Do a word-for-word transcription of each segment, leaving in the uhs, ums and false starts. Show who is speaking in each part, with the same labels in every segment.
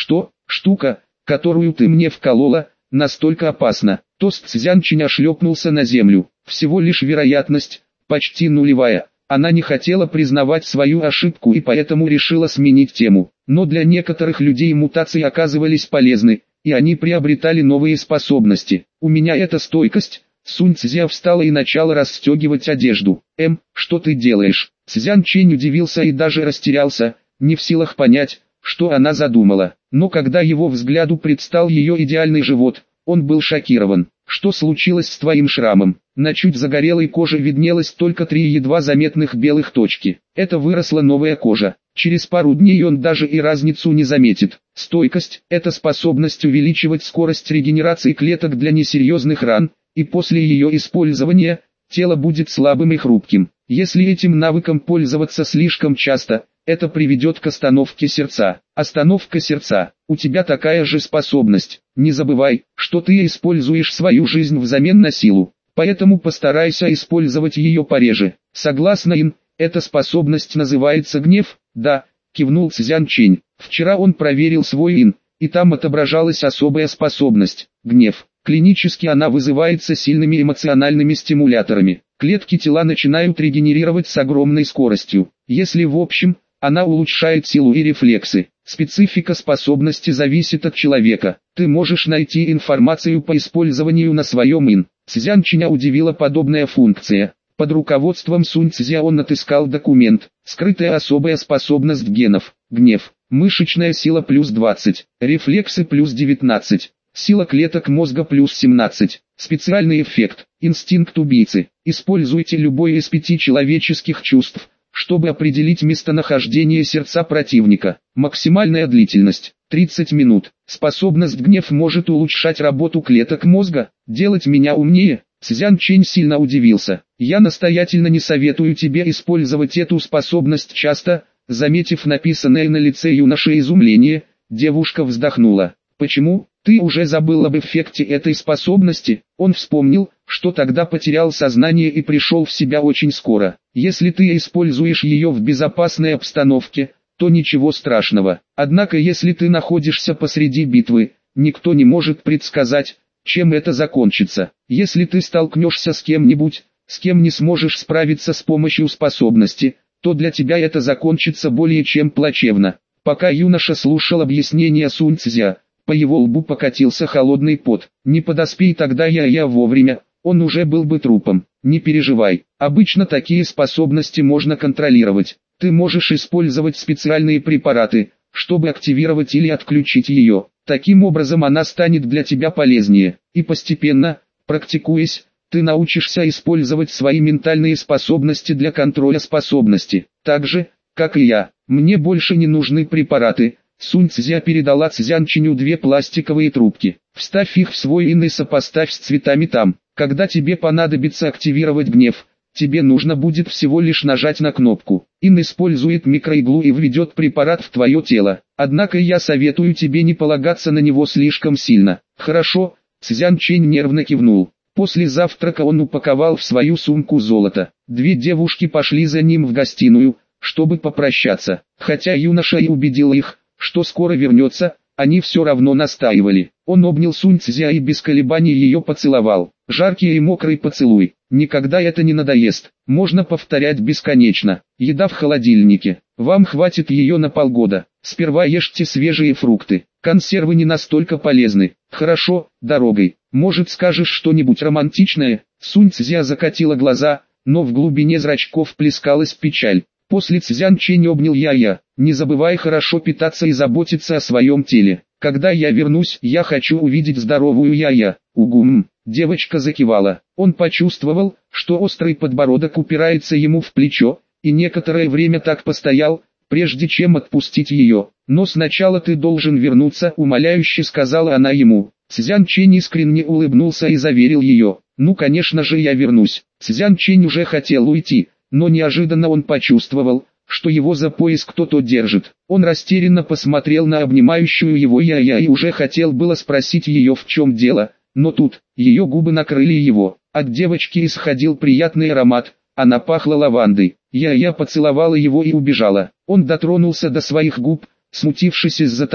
Speaker 1: Что, штука, которую ты мне вколола, настолько опасна? Тост Цзянчиня шлепнулся на землю. Всего лишь вероятность, почти нулевая. Она не хотела признавать свою ошибку и поэтому решила сменить тему. Но для некоторых людей мутации оказывались полезны, и они приобретали новые способности. У меня это стойкость. Сунь Цзя встала и начала расстегивать одежду. Эм, что ты делаешь? Цзян Чэнь удивился и даже растерялся, не в силах понять, что она задумала. Но когда его взгляду предстал ее идеальный живот, он был шокирован. Что случилось с твоим шрамом? На чуть загорелой коже виднелось только три едва заметных белых точки. Это выросла новая кожа. Через пару дней он даже и разницу не заметит. Стойкость – это способность увеличивать скорость регенерации клеток для несерьезных ран, и после ее использования, тело будет слабым и хрупким. Если этим навыком пользоваться слишком часто, это приведет к остановке сердца. Остановка сердца. У тебя такая же способность. Не забывай, что ты используешь свою жизнь взамен на силу. Поэтому постарайся использовать ее пореже. Согласно Ин, эта способность называется гнев? Да, кивнул Цзян Чэнь. Вчера он проверил свой Ин, и там отображалась особая способность – гнев. Клинически она вызывается сильными эмоциональными стимуляторами. Клетки тела начинают регенерировать с огромной скоростью. Если в общем, она улучшает силу и рефлексы. Специфика способности зависит от человека. Ты можешь найти информацию по использованию на своем Ин. Цзян Чэня удивила подобная функция. Под руководством Сунь Цзя он отыскал документ. Скрытая особая способность генов. Гнев. Мышечная сила плюс двадцать. Рефлексы плюс девятнадцать. Сила клеток мозга плюс семнадцать. Специальный эффект. Инстинкт убийцы. Используйте любое из пяти человеческих чувств, чтобы определить местонахождение сердца противника. Максимальная длительность – тридцать минут. Способность гнев может улучшать работу клеток мозга, делать меня умнее. Цзян Чэнь сильно удивился. Я настоятельно не советую тебе использовать эту способность часто. Заметив написанное на лице юноши изумление, девушка вздохнула. Почему? Ты уже забыл об эффекте этой способности? Он вспомнил, что тогда потерял сознание и пришел в себя очень скоро. Если ты используешь ее в безопасной обстановке, то ничего страшного. Однако если ты находишься посреди битвы, никто не может предсказать, чем это закончится. Если ты столкнешься с кем-нибудь, с кем не сможешь справиться с помощью способности, то для тебя это закончится более чем плачевно. Пока юноша слушал объяснения Сунь Цзя, по его лбу покатился холодный пот. Не подоспей тогда я я вовремя, он уже был бы трупом. Не переживай, обычно такие способности можно контролировать. Ты можешь использовать специальные препараты, чтобы активировать или отключить ее. Таким образом она станет для тебя полезнее. И постепенно, практикуясь, ты научишься использовать свои ментальные способности для контроля способности. Так же, как и я, мне больше не нужны препараты. Сунь Цзя передала Цзян Чэню две пластиковые трубки. Вставь их в свой Ин и сопоставь с цветами там. Когда тебе понадобится активировать гнев, тебе нужно будет всего лишь нажать на кнопку. Ин использует микроиглу и введет препарат в твое тело. Однако я советую тебе не полагаться на него слишком сильно. Хорошо, Цзян Чэнь нервно кивнул. После завтрака он упаковал в свою сумку золото. Две девушки пошли за ним в гостиную, чтобы попрощаться. Хотя юноша и убедил их, что скоро вернется, они все равно настаивали. Он обнял Сунь Цзя и без колебаний ее поцеловал. Жаркий и мокрый поцелуй. Никогда это не надоест. Можно повторять бесконечно. Еда в холодильнике. Вам хватит ее на полгода. Сперва ешьте свежие фрукты. Консервы не настолько полезны. Хорошо, дорогой. Может, скажешь что-нибудь романтичное? Сунь Цзя закатила глаза, но в глубине зрачков плескалась печаль. После Цзян Чэнь обнял Я-Я. Не забывай хорошо питаться и заботиться о своем теле. Когда я вернусь, я хочу увидеть здоровую Я-Я. Угум. Девочка закивала. Он почувствовал, что острый подбородок упирается ему в плечо, и некоторое время так постоял, прежде чем отпустить ее. Но сначала ты должен вернуться, умоляюще сказала она ему. Цзян Чэнь искренне улыбнулся и заверил ее. Ну конечно же я вернусь. Цзян Чэнь уже хотел уйти, но неожиданно он почувствовал, что его за пояс кто-то держит. Он растерянно посмотрел на обнимающую его Я-Я и уже хотел было спросить ее в чем дело, но тут, ее губы накрыли его. От девочки исходил приятный аромат, она пахла лавандой. Я-Я поцеловала его и убежала. Он дотронулся до своих губ, смутившись из-за того,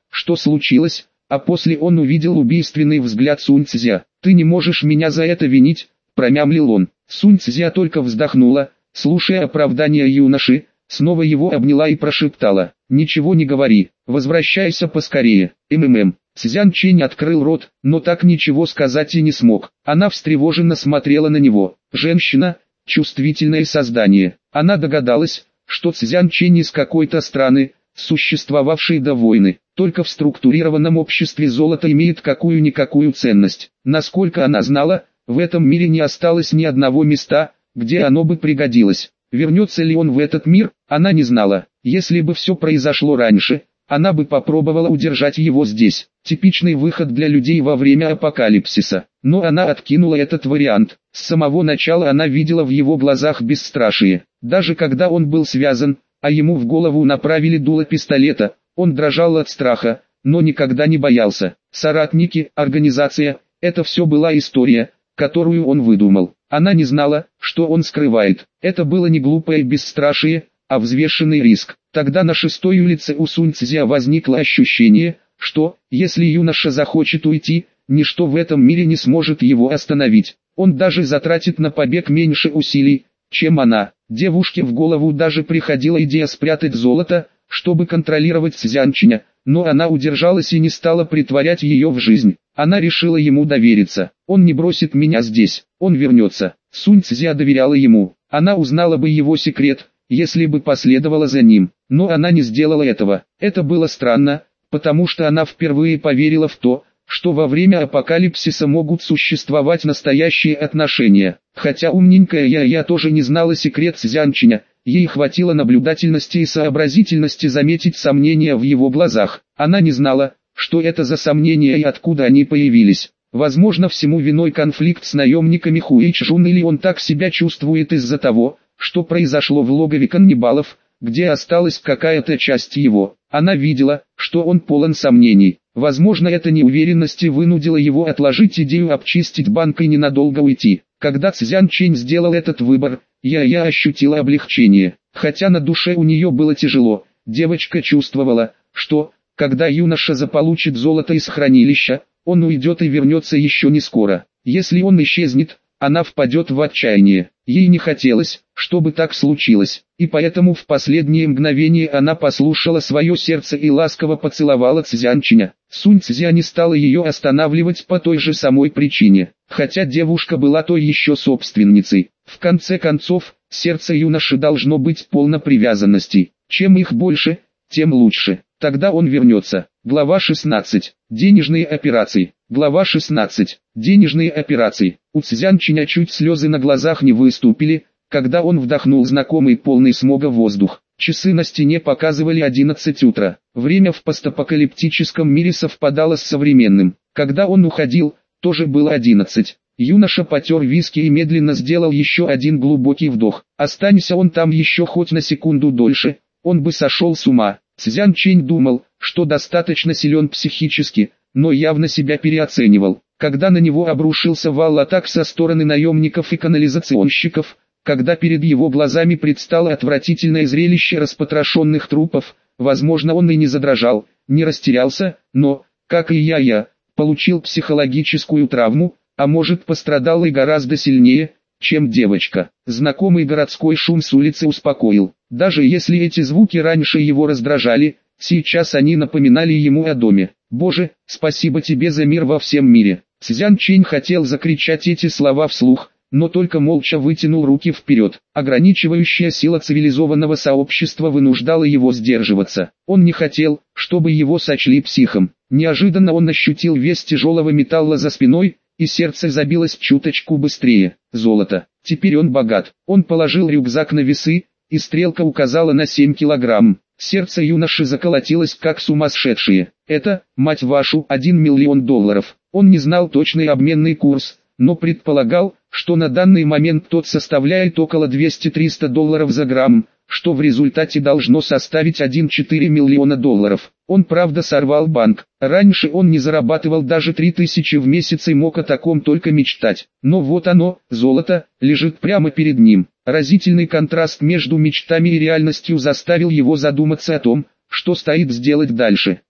Speaker 1: что случилось, а после он увидел убийственный взгляд Сунь Цзя. «Ты не можешь меня за это винить», — промямлил он. Сунь Цзя только вздохнула, слушая оправдания юноши, снова его обняла и прошептала: «Ничего не говори, возвращайся поскорее». МММ. Цзян Чэнь открыл рот, но так ничего сказать и не смог. Она встревоженно смотрела на него. Женщина — чувствительное создание. Она догадалась, что Цзян Чэнь из какой-то страны, существовавшей до войны. Только в структурированном обществе золото имеет какую-никакую ценность. Насколько она знала, в этом мире не осталось ни одного места, где оно бы пригодилось. Вернется ли он в этот мир, она не знала. Если бы все произошло раньше, она бы попробовала удержать его здесь. Типичный выход для людей во время апокалипсиса. Но она откинула этот вариант. С самого начала она видела в его глазах бесстрашие. Даже когда он был связан, а ему в голову направили дуло пистолета, он дрожал от страха, но никогда не боялся. Соратники, организация – это все была история, которую он выдумал. Она не знала, что он скрывает. Это было не глупое бесстрашие, а взвешенный риск. Тогда на шестой улице у Сунь Цзя возникло ощущение, что, если юноша захочет уйти, ничто в этом мире не сможет его остановить. Он даже затратит на побег меньше усилий, чем она. Девушке в голову даже приходила идея спрятать золото, чтобы контролировать Цзянчэня, но она удержалась и не стала притворять ее в жизнь. Она решила ему довериться. Он не бросит меня здесь, он вернется. Сунь Цзя доверяла ему. Она узнала бы его секрет, если бы последовала за ним. Но она не сделала этого. Это было странно, потому что она впервые поверила в то, что во время апокалипсиса могут существовать настоящие отношения. Хотя умненькая я я тоже не знала секрет Цзянчэня, ей хватило наблюдательности и сообразительности заметить сомнения в его глазах. Она не знала, что это за сомнения и откуда они появились. Возможно, всему виной конфликт с наемниками Хуэйчжун, или он так себя чувствует из-за того, что произошло в логове каннибалов, где осталась какая-то часть его. Она видела, что он полон сомнений. Возможно, эта неуверенность вынудила его отложить идею обчистить банк и ненадолго уйти. Когда Цзян Чэнь сделал этот выбор, я я ощутила облегчение. Хотя на душе у нее было тяжело, девочка чувствовала, что, когда юноша заполучит золото из хранилища, он уйдет и вернется еще не скоро. Если он исчезнет, она впадет в отчаяние. Ей не хотелось, чтобы так случилось, и поэтому в последние мгновения она послушала свое сердце и ласково поцеловала Цзянчэня. Сунь Цзя не стала ее останавливать по той же самой причине, хотя девушка была той еще собственницей. В конце концов, сердце юноши должно быть полно привязанностей. Чем их больше, тем лучше. Тогда он вернется. Глава шестнадцать. Денежные операции. Глава шестнадцать. Денежные операции. У Цзянчэня чуть слезы на глазах не выступили, когда он вдохнул знакомый полный смога воздух. Часы на стене показывали одиннадцать утра. Время в постапокалиптическом мире совпадало с современным. Когда он уходил, тоже было одиннадцать. Юноша потер виски и медленно сделал еще один глубокий вдох. Останься он там еще хоть на секунду дольше, он бы сошел с ума. Цзян Чэнь думал, что достаточно силен психически, но явно себя переоценивал. Когда на него обрушился вал атак со стороны наемников и канализационщиков, когда перед его глазами предстало отвратительное зрелище распотрошенных трупов, возможно, он и не задрожал, не растерялся, но, как и я-я, получил психологическую травму, а может, пострадал и гораздо сильнее, чем девочка. Знакомый городской шум с улицы успокоил. Даже если эти звуки раньше его раздражали, сейчас они напоминали ему о доме. «Боже, спасибо тебе за мир во всем мире». Цзян Чэнь хотел закричать эти слова вслух, но только молча вытянул руки вперед. Ограничивающая сила цивилизованного сообщества вынуждала его сдерживаться. Он не хотел, чтобы его сочли психом. Неожиданно он ощутил вес тяжелого металла за спиной, и сердце забилось чуточку быстрее. Золото. Теперь он богат. Он положил рюкзак на весы, и стрелка указала на семь килограмм. Сердце юноши заколотилось как сумасшедшее. Это, мать вашу, один миллион долларов. Он не знал точный обменный курс, но предполагал, что на данный момент тот составляет около двести-триста долларов за грамм, что в результате должно составить один целых четыре десятых миллиона долларов. Он правда сорвал банк. Раньше он не зарабатывал даже три тысячи в месяц и мог о таком только мечтать. Но вот оно, золото, лежит прямо перед ним. Разительный контраст между мечтами и реальностью заставил его задуматься о том, что стоит сделать дальше.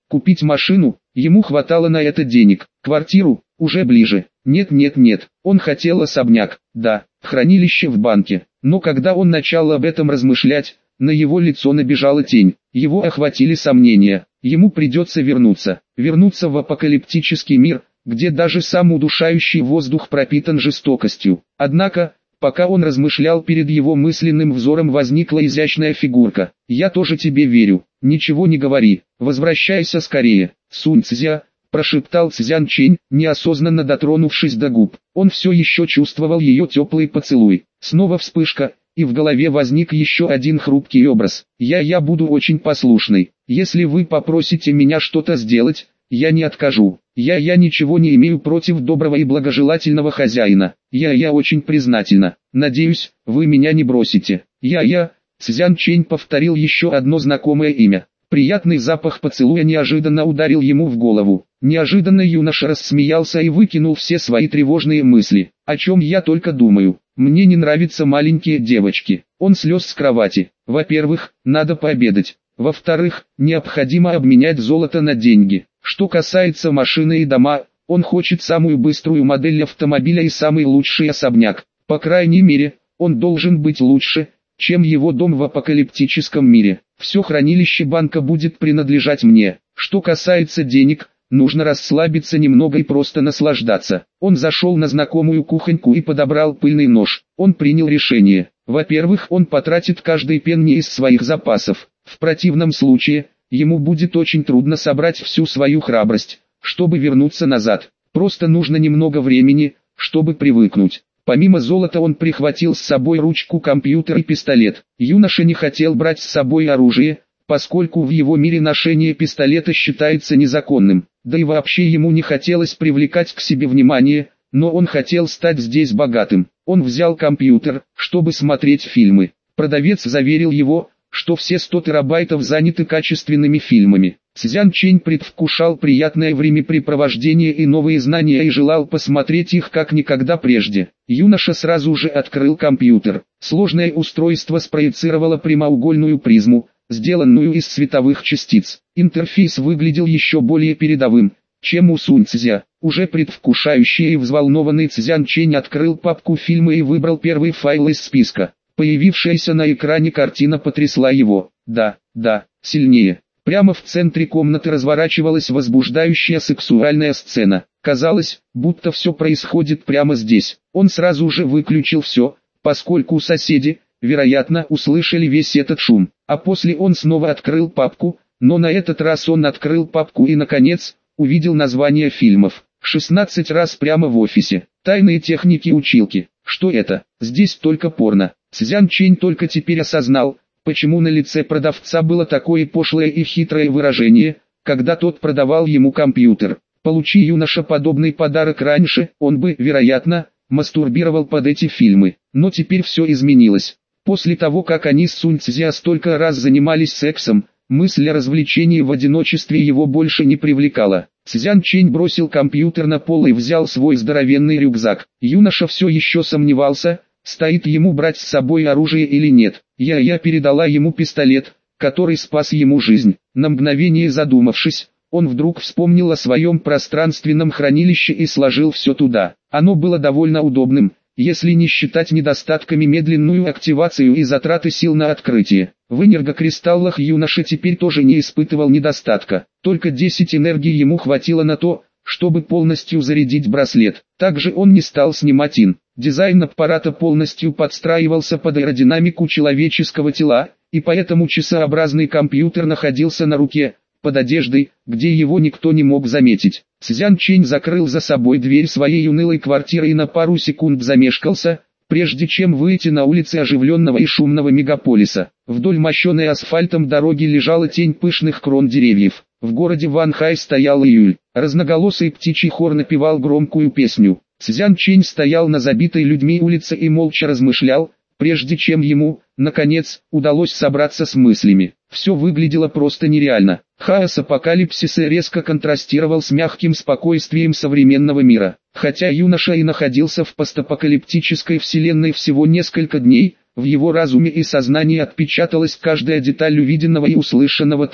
Speaker 1: Купить машину, ему хватало на это денег. Квартиру, уже ближе. Нет нет нет, он хотел особняк, да, хранилище в банке. Но когда он начал об этом размышлять, на его лицо набежала тень. Его охватили сомнения. Ему придется вернуться. Вернуться в апокалиптический мир, где даже сам удушающий воздух пропитан жестокостью. Однако, пока он размышлял, перед его мысленным взором возникла изящная фигурка. «Я тоже тебе верю. Ничего не говори. Возвращайся скорее». «Сунь Цзя», — прошептал Цзян Чэнь, неосознанно дотронувшись до губ. Он все еще чувствовал ее теплый поцелуй. Снова вспышка, и в голове возник еще один хрупкий образ. «Я я буду очень послушной. Если вы попросите меня что-то сделать, я не откажу. Я я ничего не имею против доброго и благожелательного хозяина. Я я очень признательна. Надеюсь, вы меня не бросите. Я я...» Цзян Чэнь повторил еще одно знакомое имя. Приятный запах поцелуя неожиданно ударил ему в голову. Неожиданно юноша рассмеялся и выкинул все свои тревожные мысли. «О чем я только думаю. Мне не нравятся маленькие девочки». Он слез с кровати. «Во-первых, надо пообедать. Во-вторых, необходимо обменять золото на деньги. Что касается машины и дома, он хочет самую быструю модель автомобиля и самый лучший особняк. По крайней мере, он должен быть лучше, чем его дом в апокалиптическом мире. Все хранилище банка будет принадлежать мне. Что касается денег, нужно расслабиться немного и просто наслаждаться». Он зашел на знакомую кухоньку и подобрал пыльный нож. Он принял решение. Во-первых, он потратит каждый пенни из своих запасов. В противном случае, ему будет очень трудно собрать всю свою храбрость, чтобы вернуться назад. Просто нужно немного времени, чтобы привыкнуть. Помимо золота он прихватил с собой ручку, компьютер и пистолет. Юноша не хотел брать с собой оружие, поскольку в его мире ношение пистолета считается незаконным. Да и вообще ему не хотелось привлекать к себе внимание, но он хотел стать здесь богатым. Он взял компьютер, чтобы смотреть фильмы. Продавец заверил его, что все сто терабайтов заняты качественными фильмами. Цзян Чэнь предвкушал приятное времяпрепровождение и новые знания и желал посмотреть их как никогда прежде. Юноша сразу же открыл компьютер. Сложное устройство спроецировало прямоугольную призму, сделанную из световых частиц. Интерфейс выглядел еще более передовым, чем у Сунь Цзя. Уже предвкушающий и взволнованный Цзян Чэнь открыл папку фильмы и выбрал первый файл из списка. Появившаяся на экране картина потрясла его. Да, да, сильнее. Прямо в центре комнаты разворачивалась возбуждающая сексуальная сцена. Казалось, будто все происходит прямо здесь. Он сразу же выключил все, поскольку соседи, вероятно, услышали весь этот шум. А после он снова открыл папку, но на этот раз он открыл папку и, наконец, увидел название фильмов. шестнадцать раз прямо в офисе. Тайные техники училки. Что это? Здесь только порно. Цзян Чэнь только теперь осознал, почему на лице продавца было такое пошлое и хитрое выражение, когда тот продавал ему компьютер. Получи юноша подобный подарок раньше, он бы, вероятно, мастурбировал под эти фильмы. Но теперь все изменилось. После того, как они с Сунь Цзя столько раз занимались сексом, мысль о развлечении в одиночестве его больше не привлекала. Цзян Чэнь бросил компьютер на пол и взял свой здоровенный рюкзак. Юноша все еще сомневался, стоит ему брать с собой оружие или нет. Я-я передала ему пистолет, который спас ему жизнь. На мгновение задумавшись, он вдруг вспомнил о своем пространственном хранилище и сложил все туда. Оно было довольно удобным, если не считать недостатками медленную активацию и затраты сил на открытие. В энергокристаллах юноша теперь тоже не испытывал недостатка. Только десять энергии ему хватило на то, чтобы полностью зарядить браслет. Также он не стал снимать ин. Дизайн аппарата полностью подстраивался под аэродинамику человеческого тела, и поэтому часообразный компьютер находился на руке, под одеждой, где его никто не мог заметить. Цзян Чэнь закрыл за собой дверь своей унылой квартиры и на пару секунд замешкался, прежде чем выйти на улицы оживленного и шумного мегаполиса. Вдоль мощенной асфальтом дороги лежала тень пышных крон деревьев. В городе Ванхай стоял июль. Разноголосый птичий хор напевал громкую песню. Цзян Чэнь стоял на забитой людьми улице и молча размышлял, прежде чем ему, наконец, удалось собраться с мыслями. Все выглядело просто нереально. Хаос апокалипсиса резко контрастировал с мягким спокойствием современного мира. Хотя юноша и находился в постапокалиптической вселенной всего несколько дней, в его разуме и сознании отпечаталась каждая деталь увиденного и услышанного там.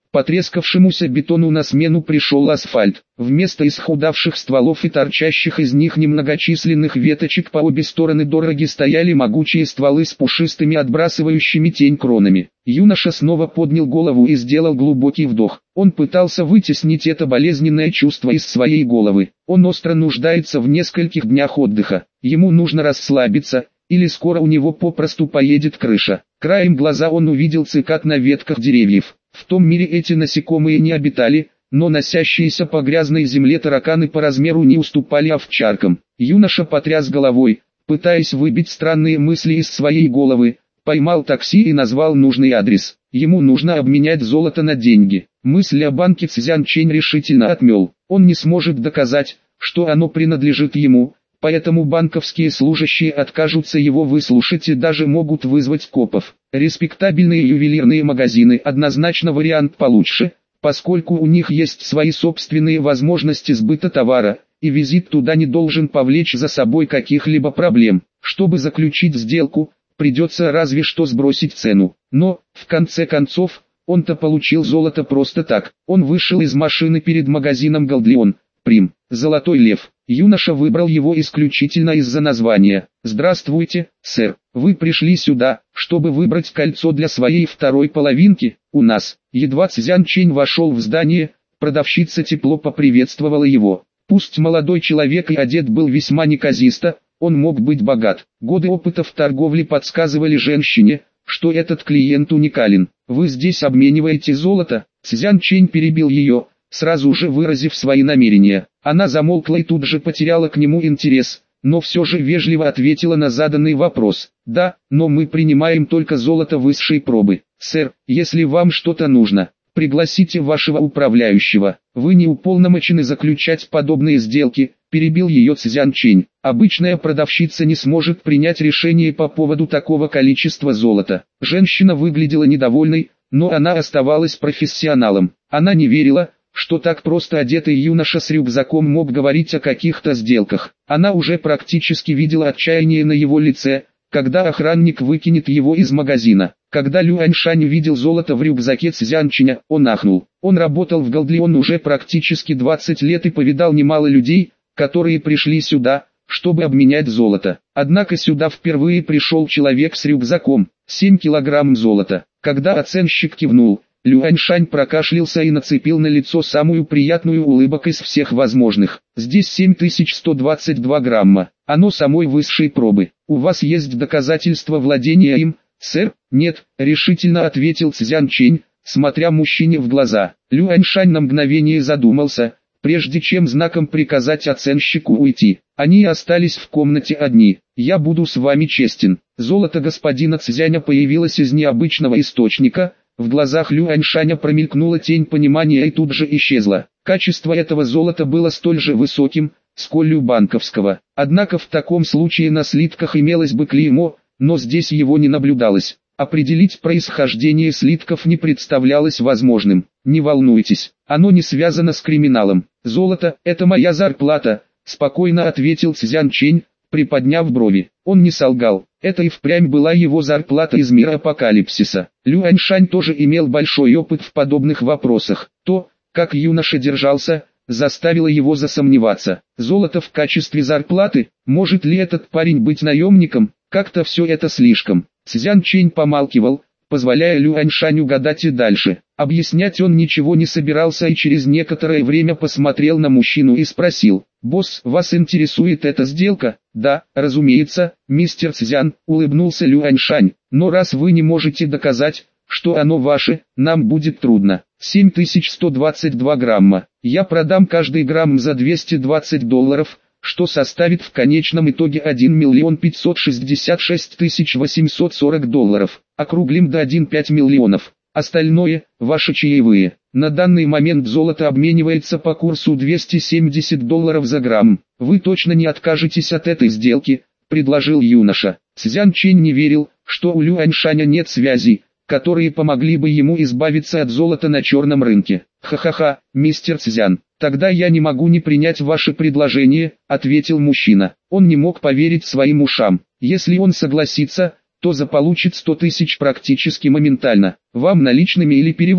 Speaker 1: Потрескавшемуся бетону на смену пришел асфальт. Вместо исхудавших стволов и торчащих из них немногочисленных веточек по обе стороны дороги стояли могучие стволы с пушистыми отбрасывающими тень кронами. Юноша снова поднял голову и сделал глубокий вдох. Он пытался вытеснить это болезненное чувство из своей головы. Он остро нуждается в нескольких днях отдыха. Ему нужно расслабиться, или скоро у него попросту поедет крыша. Краем глаза он увидел цикад на ветках деревьев. В том мире эти насекомые не обитали, но носящиеся по грязной земле тараканы по размеру не уступали овчаркам. Юноша потряс головой, пытаясь выбить странные мысли из своей головы, поймал такси и назвал нужный адрес. Ему нужно обменять золото на деньги. Мысль о банке Цзянчэнь решительно отмел. Он не сможет доказать, что оно принадлежит ему, поэтому банковские служащие откажутся его выслушать и даже могут вызвать копов. Респектабельные ювелирные магазины однозначно вариант получше, поскольку у них есть свои собственные возможности сбыта товара, и визит туда не должен повлечь за собой каких-либо проблем. Чтобы заключить сделку, придется разве что сбросить цену. Но, в конце концов, он-то получил золото просто так. Он вышел из машины перед магазином Голдлион, Прим, Золотой Лев. Юноша выбрал его исключительно из-за названия. «Здравствуйте, сэр. Вы пришли сюда, чтобы выбрать кольцо для своей второй половинки? У нас». Едва Цзянчэнь вошел в здание, продавщица тепло поприветствовала его. Пусть молодой человек и одет был весьма неказисто, он мог быть богат. Годы опыта в торговле подсказывали женщине, что этот клиент уникален. «Вы здесь обмениваете золото?» Цзянчэнь перебил ее, сразу же выразив свои намерения. Она замолкла и тут же потеряла к нему интерес, но все же вежливо ответила на заданный вопрос. «Да, но мы принимаем только золото высшей пробы. Сэр, если вам что-то нужно, пригласите вашего управляющего. Вы не уполномочены заключать подобные сделки», перебил ее Цзянчэнь. «Обычная продавщица не сможет принять решение по поводу такого количества золота». Женщина выглядела недовольной, но она оставалась профессионалом. Она не верила, что так просто одетый юноша с рюкзаком мог говорить о каких-то сделках. Она уже практически видела отчаяние на его лице, когда охранник выкинет его из магазина. Когда Люаньшань увидел золото в рюкзаке Цзянчэня, он ахнул. Он работал в Голдлион уже практически двадцать лет и повидал немало людей, которые пришли сюда, чтобы обменять золото. Однако сюда впервые пришел человек с рюкзаком, семь килограмм золота. Когда оценщик кивнул, Люаньшань прокашлялся и нацепил на лицо самую приятную улыбку из всех возможных. «Здесь семь тысяч сто двадцать два грамма, оно самой высшей пробы. У вас есть доказательства владения им, сэр?» «Нет», — решительно ответил Цзянчэнь, смотря мужчине в глаза. Люаньшань на мгновение задумался, прежде чем знаком приказать оценщику уйти. Они остались в комнате одни. «Я буду с вами честен. Золото господина Цзяня появилось из необычного источника». В глазах Люаньшаня промелькнула тень понимания и тут же исчезла. Качество этого золота было столь же высоким, сколь у банковского. Однако в таком случае на слитках имелось бы клеймо, но здесь его не наблюдалось. Определить происхождение слитков не представлялось возможным. «Не волнуйтесь, оно не связано с криминалом. Золото – это моя зарплата», – спокойно ответил Цзянчэнь, приподняв брови. Он не солгал. Это и впрямь была его зарплата из мира апокалипсиса. Люаньшань тоже имел большой опыт в подобных вопросах. То, как юноша держался, заставило его засомневаться. Золото в качестве зарплаты? Может ли этот парень быть наемником? Как-то все это слишком. Цзянчэнь помалкивал, позволяя Люаньшаню гадать и дальше. Объяснять он ничего не собирался и через некоторое время посмотрел на мужчину и спросил: «Босс, вас интересует эта сделка?» «Да, разумеется, мистер Цзян», — улыбнулся Люаньшань. «Но раз вы не можете доказать, что оно ваше, нам будет трудно. семь тысяч сто двадцать два грамма. Я продам каждый грамм за двести двадцать долларов, что составит в конечном итоге один миллион пятьсот шестьдесят шесть тысяч восемьсот сорок долларов. Округлим до одного целых пять десятых миллионов. Остальное – ваши чаевые. На данный момент золото обменивается по курсу двести семьдесят долларов за грамм. Вы точно не откажетесь от этой сделки?» – предложил юноша. Цзянчэнь не верил, что у Люаньшаня нет связей, которые помогли бы ему избавиться от золота на черном рынке. «Ха-ха-ха, мистер Цзян, тогда я не могу не принять ваше предложение», — ответил мужчина. Он не мог поверить своим ушам. Если он согласится, то заполучит сто тысяч практически моментально. «Вам наличными или переводом?»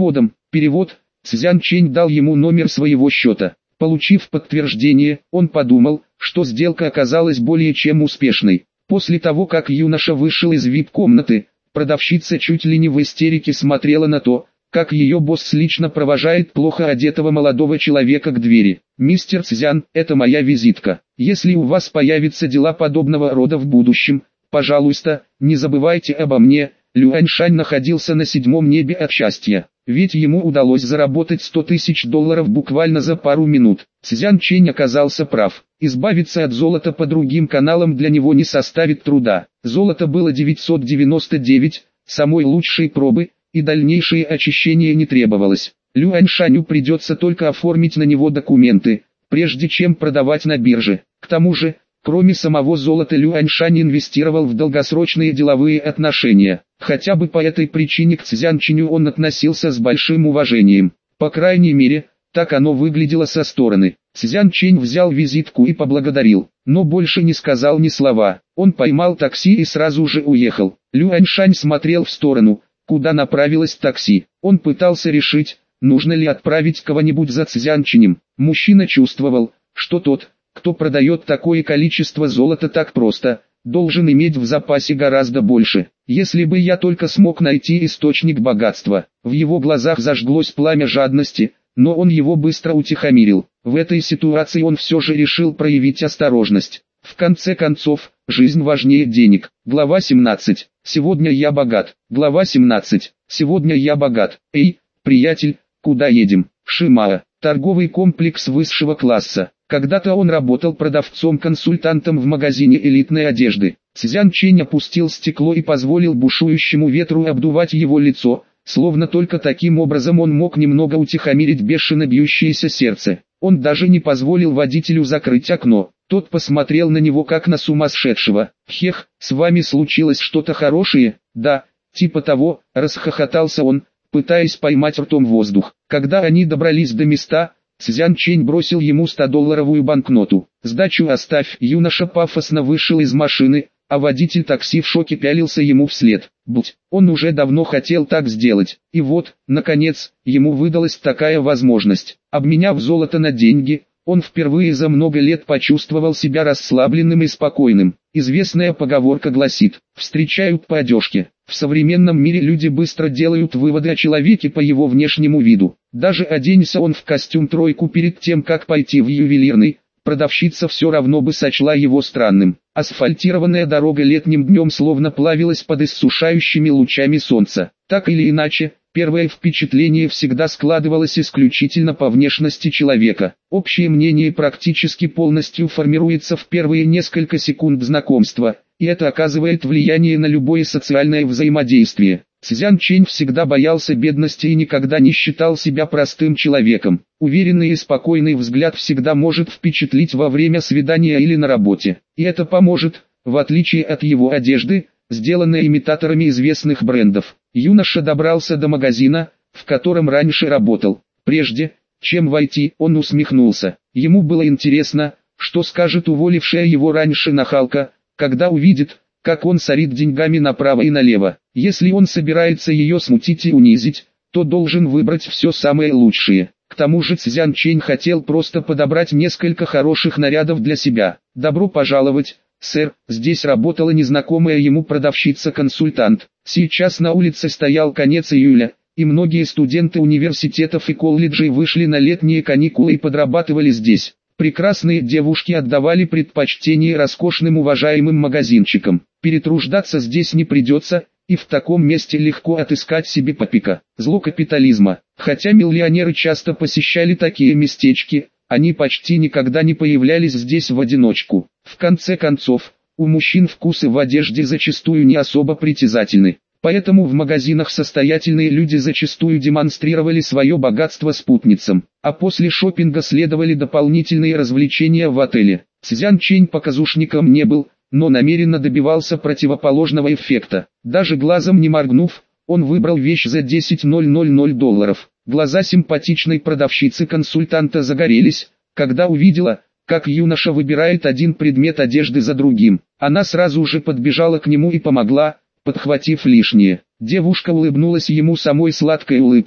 Speaker 1: Перевод. Цзян Чэнь дал ему номер своего счета. Получив подтверждение, он подумал, что сделка оказалась более чем успешной. После того, как юноша вышел из вип-комнаты, продавщица чуть ли не в истерике смотрела на то, как ее босс лично провожает плохо одетого молодого человека к двери. «Мистер Цзян, это моя визитка. Если у вас появятся дела подобного рода в будущем, пожалуйста, не забывайте обо мне». Люаньшань находился на седьмом небе от счастья, ведь ему удалось заработать сто тысяч долларов буквально за пару минут. Цзян Чэнь оказался прав. Избавиться от золота по другим каналам для него не составит труда. Золото было девятьсот девяносто девять, самой лучшей пробы, и дальнейшее очищение не требовалось. Люаньшаню придется только оформить на него документы, прежде чем продавать на бирже. К тому же, кроме самого золота, Люаньшань инвестировал в долгосрочные деловые отношения. Хотя бы по этой причине к Цзянчиню он относился с большим уважением. По крайней мере, так оно выглядело со стороны. Цзян Чэнь взял визитку и поблагодарил, но больше не сказал ни слова. Он поймал такси и сразу же уехал. Люаньшань смотрел в сторону, куда направилось такси. Он пытался решить, нужно ли отправить кого-нибудь за Цзянчинем. Мужчина чувствовал, что тот, кто продает такое количество золота так просто, должен иметь в запасе гораздо больше. Если бы я только смог найти источник богатства. В его глазах зажглось пламя жадности, но он его быстро утихомирил. В этой ситуации он все же решил проявить осторожность. В конце концов, жизнь важнее денег. Глава семнадцать. Сегодня я богат. Глава семнадцать. Сегодня я богат. Эй, приятель, куда едем? Шимао. Торговый комплекс высшего класса. Когда-то он работал продавцом-консультантом в магазине элитной одежды. Цзян Чэнь опустил стекло и позволил бушующему ветру обдувать его лицо, словно только таким образом он мог немного утихомирить бешено бьющееся сердце. Он даже не позволил водителю закрыть окно. Тот посмотрел на него как на сумасшедшего. «Хех, с вами случилось что-то хорошее?» «Да, типа того», — расхохотался он, пытаясь поймать ртом воздух. Когда они добрались до места, Цзян Чэнь бросил ему стодолларовую банкноту. «Сдачу оставь». Юноша пафосно вышел из машины, а водитель такси в шоке пялился ему вслед. Будь, он уже давно хотел так сделать. И вот, наконец, ему выдалась такая возможность. Обменяв золото на деньги, он впервые за много лет почувствовал себя расслабленным и спокойным. Известная поговорка гласит: «Встречают по одежке». В современном мире люди быстро делают выводы о человеке по его внешнему виду. Даже оденься он в костюм-тройку перед тем, как пойти в ювелирный, продавщица все равно бы сочла его странным. Асфальтированная дорога летним днем словно плавилась под иссушающими лучами солнца. Так или иначе, первое впечатление всегда складывалось исключительно по внешности человека. Общее мнение практически полностью формируется в первые несколько секунд знакомства, и это оказывает влияние на любое социальное взаимодействие. Цзян Чэнь всегда боялся бедности и никогда не считал себя простым человеком. Уверенный и спокойный взгляд всегда может впечатлить во время свидания или на работе. И это поможет, в отличие от его одежды, сделанной имитаторами известных брендов. Юноша добрался до магазина, в котором раньше работал. Прежде, чем войти, он усмехнулся. Ему было интересно, что скажет уволившая его раньше нахалка, когда увидит, как он сорит деньгами направо и налево. Если он собирается ее смутить и унизить, то должен выбрать все самое лучшее. К тому же Цзян Чэнь хотел просто подобрать несколько хороших нарядов для себя. «Добро пожаловать, сэр», здесь работала незнакомая ему продавщица-консультант. Сейчас на улице стоял конец июля, и многие студенты университетов и колледжей вышли на летние каникулы и подрабатывали здесь. Прекрасные девушки отдавали предпочтение роскошным уважаемым магазинчикам. Перетруждаться здесь не придется, и в таком месте легко отыскать себе попика. Зло капитализма. Хотя миллионеры часто посещали такие местечки, они почти никогда не появлялись здесь в одиночку. В конце концов, у мужчин вкусы в одежде зачастую не особо притязательны. Поэтому в магазинах состоятельные люди зачастую демонстрировали свое богатство спутницам, а после шопинга следовали дополнительные развлечения в отеле. Цзян Чэнь показушником не был, но намеренно добивался противоположного эффекта. Даже глазом не моргнув, он выбрал вещь за десять тысяч долларов. Глаза симпатичной продавщицы-консультанта загорелись, когда увидела, как юноша выбирает один предмет одежды за другим. Она сразу же подбежала к нему и помогла, подхватив лишнее. Девушка улыбнулась ему самой сладкой улыбкой,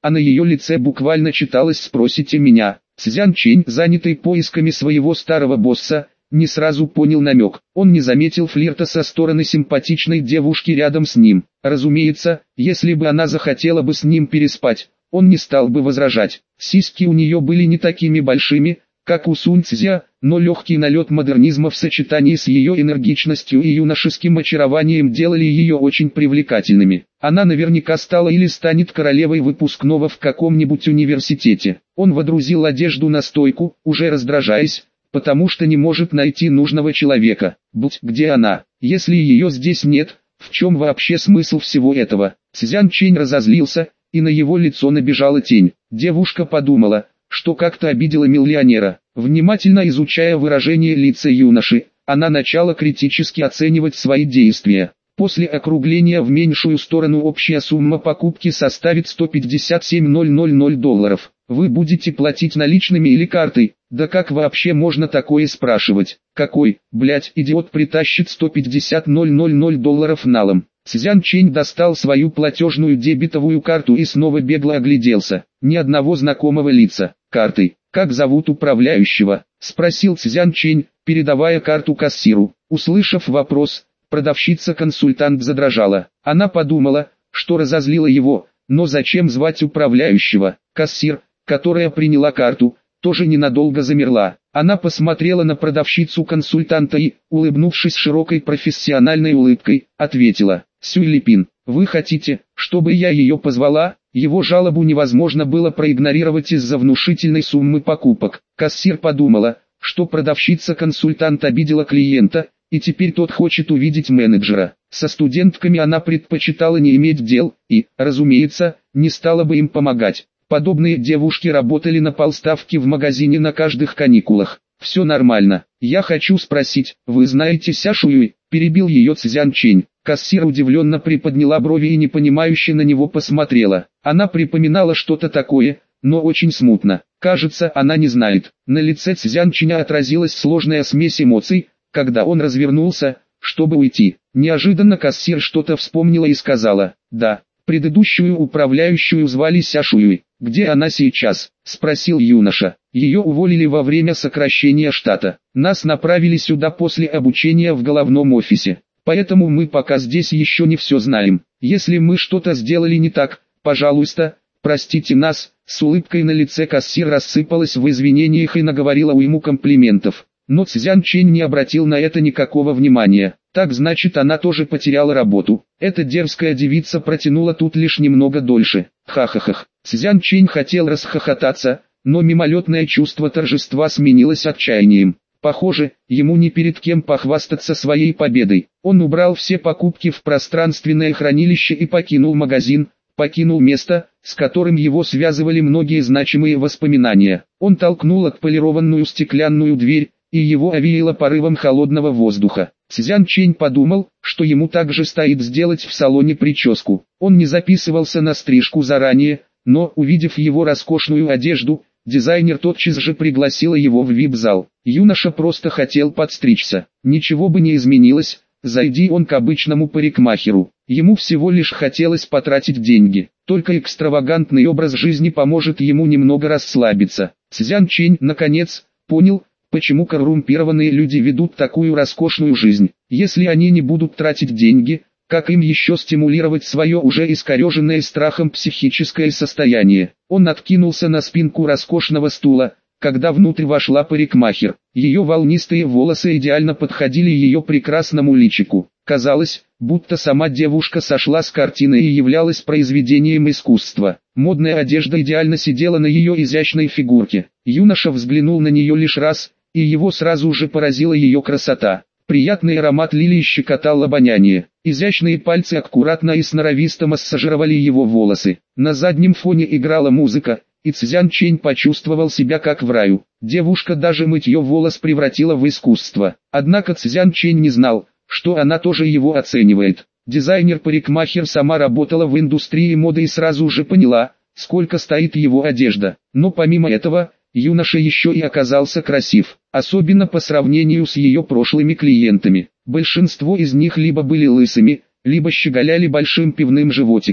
Speaker 1: а на ее лице буквально читалось «спросите меня». Цзян Чэнь, занятый поисками своего старого босса, не сразу понял намек. Он не заметил флирта со стороны симпатичной девушки рядом с ним. Разумеется, если бы она захотела бы с ним переспать, он не стал бы возражать. Сиськи у нее были не такими большими, как у Сунь Цзя, но легкий налет модернизма в сочетании с ее энергичностью и юношеским очарованием делали ее очень привлекательными. Она наверняка стала или станет королевой выпускного в каком-нибудь университете. Он водрузил одежду на стойку, уже раздражаясь, потому что не может найти нужного человека. Будь где она, если ее здесь нет, в чем вообще смысл всего этого? Цзян Чэнь разозлился, и на его лицо набежала тень. Девушка подумала, что как-то обидела миллионера. Внимательно изучая выражение лица юноши, она начала критически оценивать свои действия. После округления в меньшую сторону общая сумма покупки составит сто пятьдесят семь тысяч долларов. Вы будете платить наличными или картой? Да как вообще можно такое спрашивать? Какой, блять, идиот притащит сто пятьдесят тысяч долларов налом? Цзян Чэнь достал свою платежную дебетовую карту и снова бегло огляделся. Ни одного знакомого лица. Картой. Как зовут управляющего? Спросил Цзян Чэнь, передавая карту кассиру. Услышав вопрос, продавщица-консультант задрожала. Она подумала, что разозлила его, но зачем звать управляющего? Кассир, которая приняла карту, тоже ненадолго замерла. Она посмотрела на продавщицу-консультанта и, улыбнувшись широкой профессиональной улыбкой, ответила: «Сюй Липин, вы хотите, чтобы я ее позвала?» Его жалобу невозможно было проигнорировать из-за внушительной суммы покупок. Кассир подумала, что продавщица-консультант обидела клиента, и теперь тот хочет увидеть менеджера. Со студентками она предпочитала не иметь дел, и, разумеется, не стала бы им помогать. Подобные девушки работали на полставки в магазине на каждых каникулах. «Все нормально. Я хочу спросить, вы знаете Ся Шуюй?» – перебил ее Цзян Чэнь. Кассир удивленно приподняла брови и непонимающе на него посмотрела. Она припоминала что-то такое, но очень смутно. Кажется, она не знает. На лице Цзян Чэня отразилась сложная смесь эмоций, когда он развернулся, чтобы уйти. Неожиданно кассир что-то вспомнила и сказала: «Да, предыдущую управляющую звали Ся Шуюй. Где она сейчас?» – спросил юноша. «Ее уволили во время сокращения штата. Нас направили сюда после обучения в головном офисе. Поэтому мы пока здесь еще не все знаем. Если мы что-то сделали не так, пожалуйста, простите нас». С улыбкой на лице кассир рассыпалась в извинениях и наговорила уйму комплиментов. Но Цзян Чэнь не обратил на это никакого внимания. Так значит, она тоже потеряла работу. Эта дерзкая девица протянула тут лишь немного дольше. Ха-ха-ха. Цзян Чэнь хотел расхохотаться, но мимолетное чувство торжества сменилось отчаянием. Похоже, ему ни перед кем похвастаться своей победой. Он убрал все покупки в пространственное хранилище и покинул магазин, покинул место, с которым его связывали многие значимые воспоминания. Он толкнул отполированную стеклянную дверь, и его овеяло порывом холодного воздуха. Цзян Чэнь подумал, что ему также стоит сделать в салоне прическу. Он не записывался на стрижку заранее, но, увидев его роскошную одежду, дизайнер тотчас же пригласила его в вип-зал. Юноша просто хотел подстричься. Ничего бы не изменилось, зайди он к обычному парикмахеру. Ему всего лишь хотелось потратить деньги. Только экстравагантный образ жизни поможет ему немного расслабиться. Цзян Чэнь, наконец, понял, почему коррумпированные люди ведут такую роскошную жизнь. Если они не будут тратить деньги, как им еще стимулировать свое уже искореженное страхом психическое состояние? Он откинулся на спинку роскошного стула, когда внутрь вошла парикмахер. Ее волнистые волосы идеально подходили ее прекрасному личику. Казалось, будто сама девушка сошла с картины и являлась произведением искусства. Модная одежда идеально сидела на ее изящной фигурке. Юноша взглянул на нее лишь раз, и его сразу же поразила ее красота. Приятный аромат лилии щекотал обоняние. Изящные пальцы аккуратно и сноровисто массажировали его волосы. На заднем фоне играла музыка, и Цзян Чэнь почувствовал себя как в раю. Девушка даже мытье волос превратила в искусство. Однако Цзян Чэнь не знал, что она тоже его оценивает. Дизайнер-парикмахер сама работала в индустрии моды и сразу же поняла, сколько стоит его одежда. Но помимо этого, юноша еще и оказался красив, особенно по сравнению с ее прошлыми клиентами. Большинство из них либо были лысыми, либо щеголяли большим пивным животиком.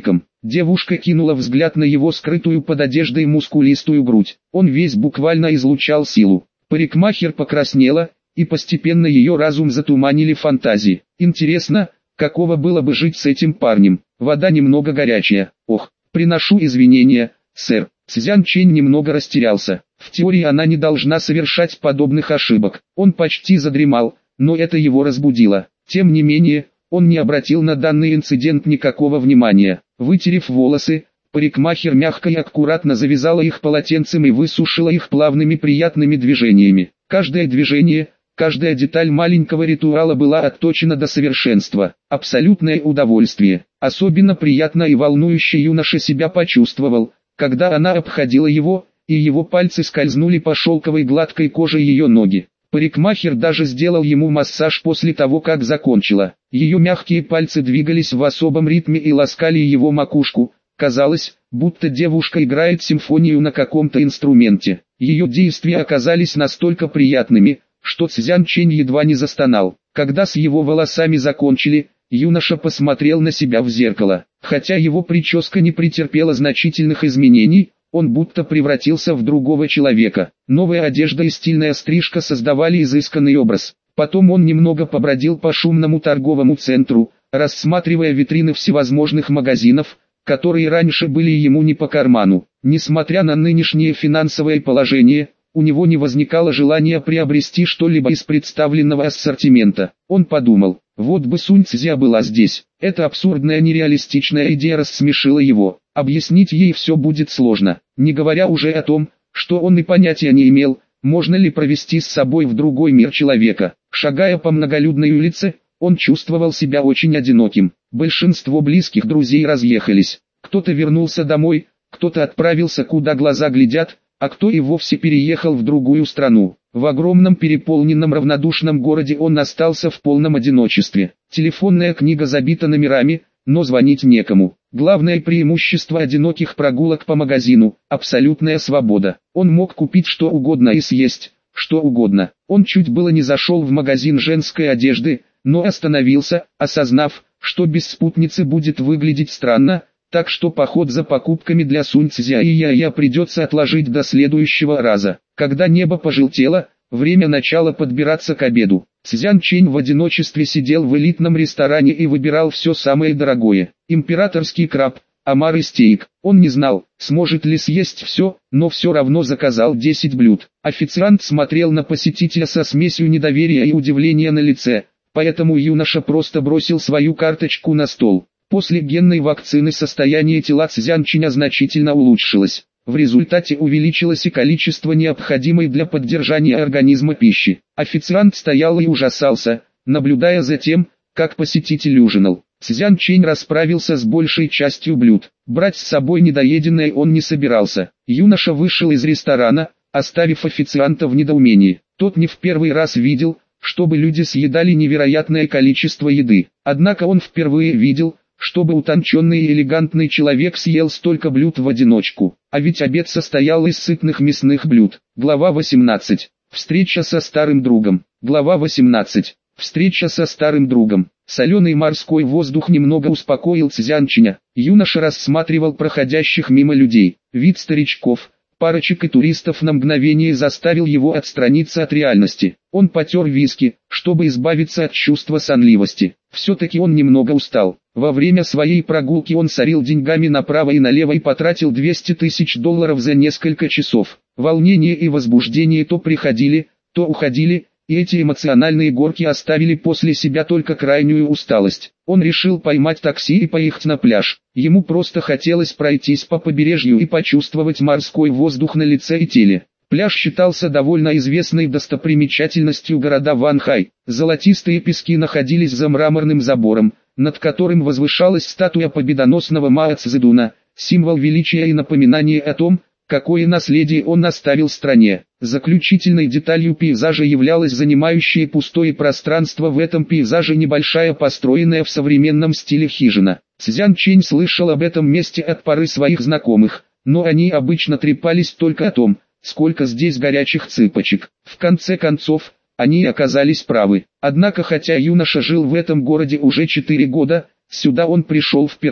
Speaker 1: Девушка кинула взгляд на его скрытую под одеждой мускулистую грудь. Он весь буквально излучал силу. Парикмахер покраснела, и постепенно ее разум затуманили фантазии. Интересно, каково было бы жить с этим парнем? Вода немного горячая. Ох, приношу извинения, сэр. Цзян Чэнь немного растерялся. В теории она не должна совершать подобных ошибок. Он почти задремал, но это его разбудило. Тем не менее, он не обратил на данный инцидент никакого внимания. Вытерев волосы, парикмахер мягко и аккуратно завязала их полотенцем и высушила их плавными приятными движениями. Каждое движение, каждая деталь маленького ритуала была отточена до совершенства. Абсолютное удовольствие. Особенно приятно и волнующе юноша себя почувствовал, когда она обходила его, и его пальцы скользнули по шелковой гладкой коже ее ноги. Парикмахер даже сделал ему массаж после того, как закончила. Ее мягкие пальцы двигались в особом ритме и ласкали его макушку. Казалось, будто девушка играет симфонию на каком-то инструменте. Ее действия оказались настолько приятными, что Цзян Чэнь едва не застонал. Когда с его волосами закончили, юноша посмотрел на себя в зеркало. Хотя его прическа не претерпела значительных изменений, он будто превратился в другого человека. Новая одежда и стильная стрижка создавали изысканный образ. Потом он немного побродил по шумному торговому центру, рассматривая витрины всевозможных магазинов, которые раньше были ему не по карману. Несмотря на нынешнее финансовое положение, у него не возникало желания приобрести что-либо из представленного ассортимента. Он подумал, вот бы Сунь Цзя была здесь. Эта абсурдная нереалистичная идея рассмешила его. Объяснить ей все будет сложно, не говоря уже о том, что он и понятия не имел, можно ли провести с собой в другой мир человека. Шагая по многолюдной улице, он чувствовал себя очень одиноким. Большинство близких друзей разъехались. Кто-то вернулся домой, кто-то отправился куда глаза глядят, а кто и вовсе переехал в другую страну. В огромном переполненном равнодушном городе он остался в полном одиночестве. Телефонная книга забита номерами, но звонить некому. Главное преимущество одиноких прогулок по магазину – абсолютная свобода. Он мог купить что угодно и съесть что угодно. Он чуть было не зашел в магазин женской одежды, но остановился, осознав, что без спутницы будет выглядеть странно, так что поход за покупками для Сунь Цзя и Я-Я придется отложить до следующего раза. Когда небо пожелтело, время начало подбираться к обеду. Цзян Чэнь в одиночестве сидел в элитном ресторане и выбирал все самое дорогое. Императорский краб, омар и стейк. Он не знал, сможет ли съесть все, но все равно заказал десять блюд. Официант смотрел на посетителя со смесью недоверия и удивления на лице, поэтому юноша просто бросил свою карточку на стол. После генной вакцины состояние тела Цзян Чэня значительно улучшилось. В результате увеличилось и количество необходимой для поддержания организма пищи. Официант стоял и ужасался, наблюдая за тем, как посетитель ужинал. Цзян Чэнь расправился с большей частью блюд. Брать с собой недоеденное он не собирался. Юноша вышел из ресторана, оставив официанта в недоумении. Тот не в первый раз видел, чтобы люди съедали невероятное количество еды. Однако он впервые видел, чтобы утонченный и элегантный человек съел столько блюд в одиночку. А ведь обед состоял из сытных мясных блюд. Глава восемнадцать. Встреча со старым другом. Глава восемнадцать. Встреча со старым другом. Соленый морской воздух немного успокоил Цзян Чэня. Юноша рассматривал проходящих мимо людей. Вид старичков, парочек и туристов на мгновение заставил его отстраниться от реальности. Он потер виски, чтобы избавиться от чувства сонливости. Все-таки он немного устал. Во время своей прогулки он сорил деньгами направо и налево и потратил двести тысяч долларов за несколько часов. Волнение и возбуждение то приходили, то уходили, и эти эмоциональные горки оставили после себя только крайнюю усталость. Он решил поймать такси и поехать на пляж. Ему просто хотелось пройтись по побережью и почувствовать морской воздух на лице и теле. Пляж считался довольно известной достопримечательностью города Ванхай. Золотистые пески находились за мраморным забором, над которым возвышалась статуя победоносного Мао Цзэдуна, символ величия и напоминание о том, какое наследие он оставил стране. Заключительной деталью пейзажа являлось занимающее пустое пространство в этом пейзаже небольшая построенная в современном стиле хижина. Цзян Чэнь слышал об этом месте от пары своих знакомых, но они обычно трепались только о том, сколько здесь горячих цыпочек. В конце концов, они оказались правы. Однако хотя юноша жил в этом городе уже четыре года, сюда он пришел впервые.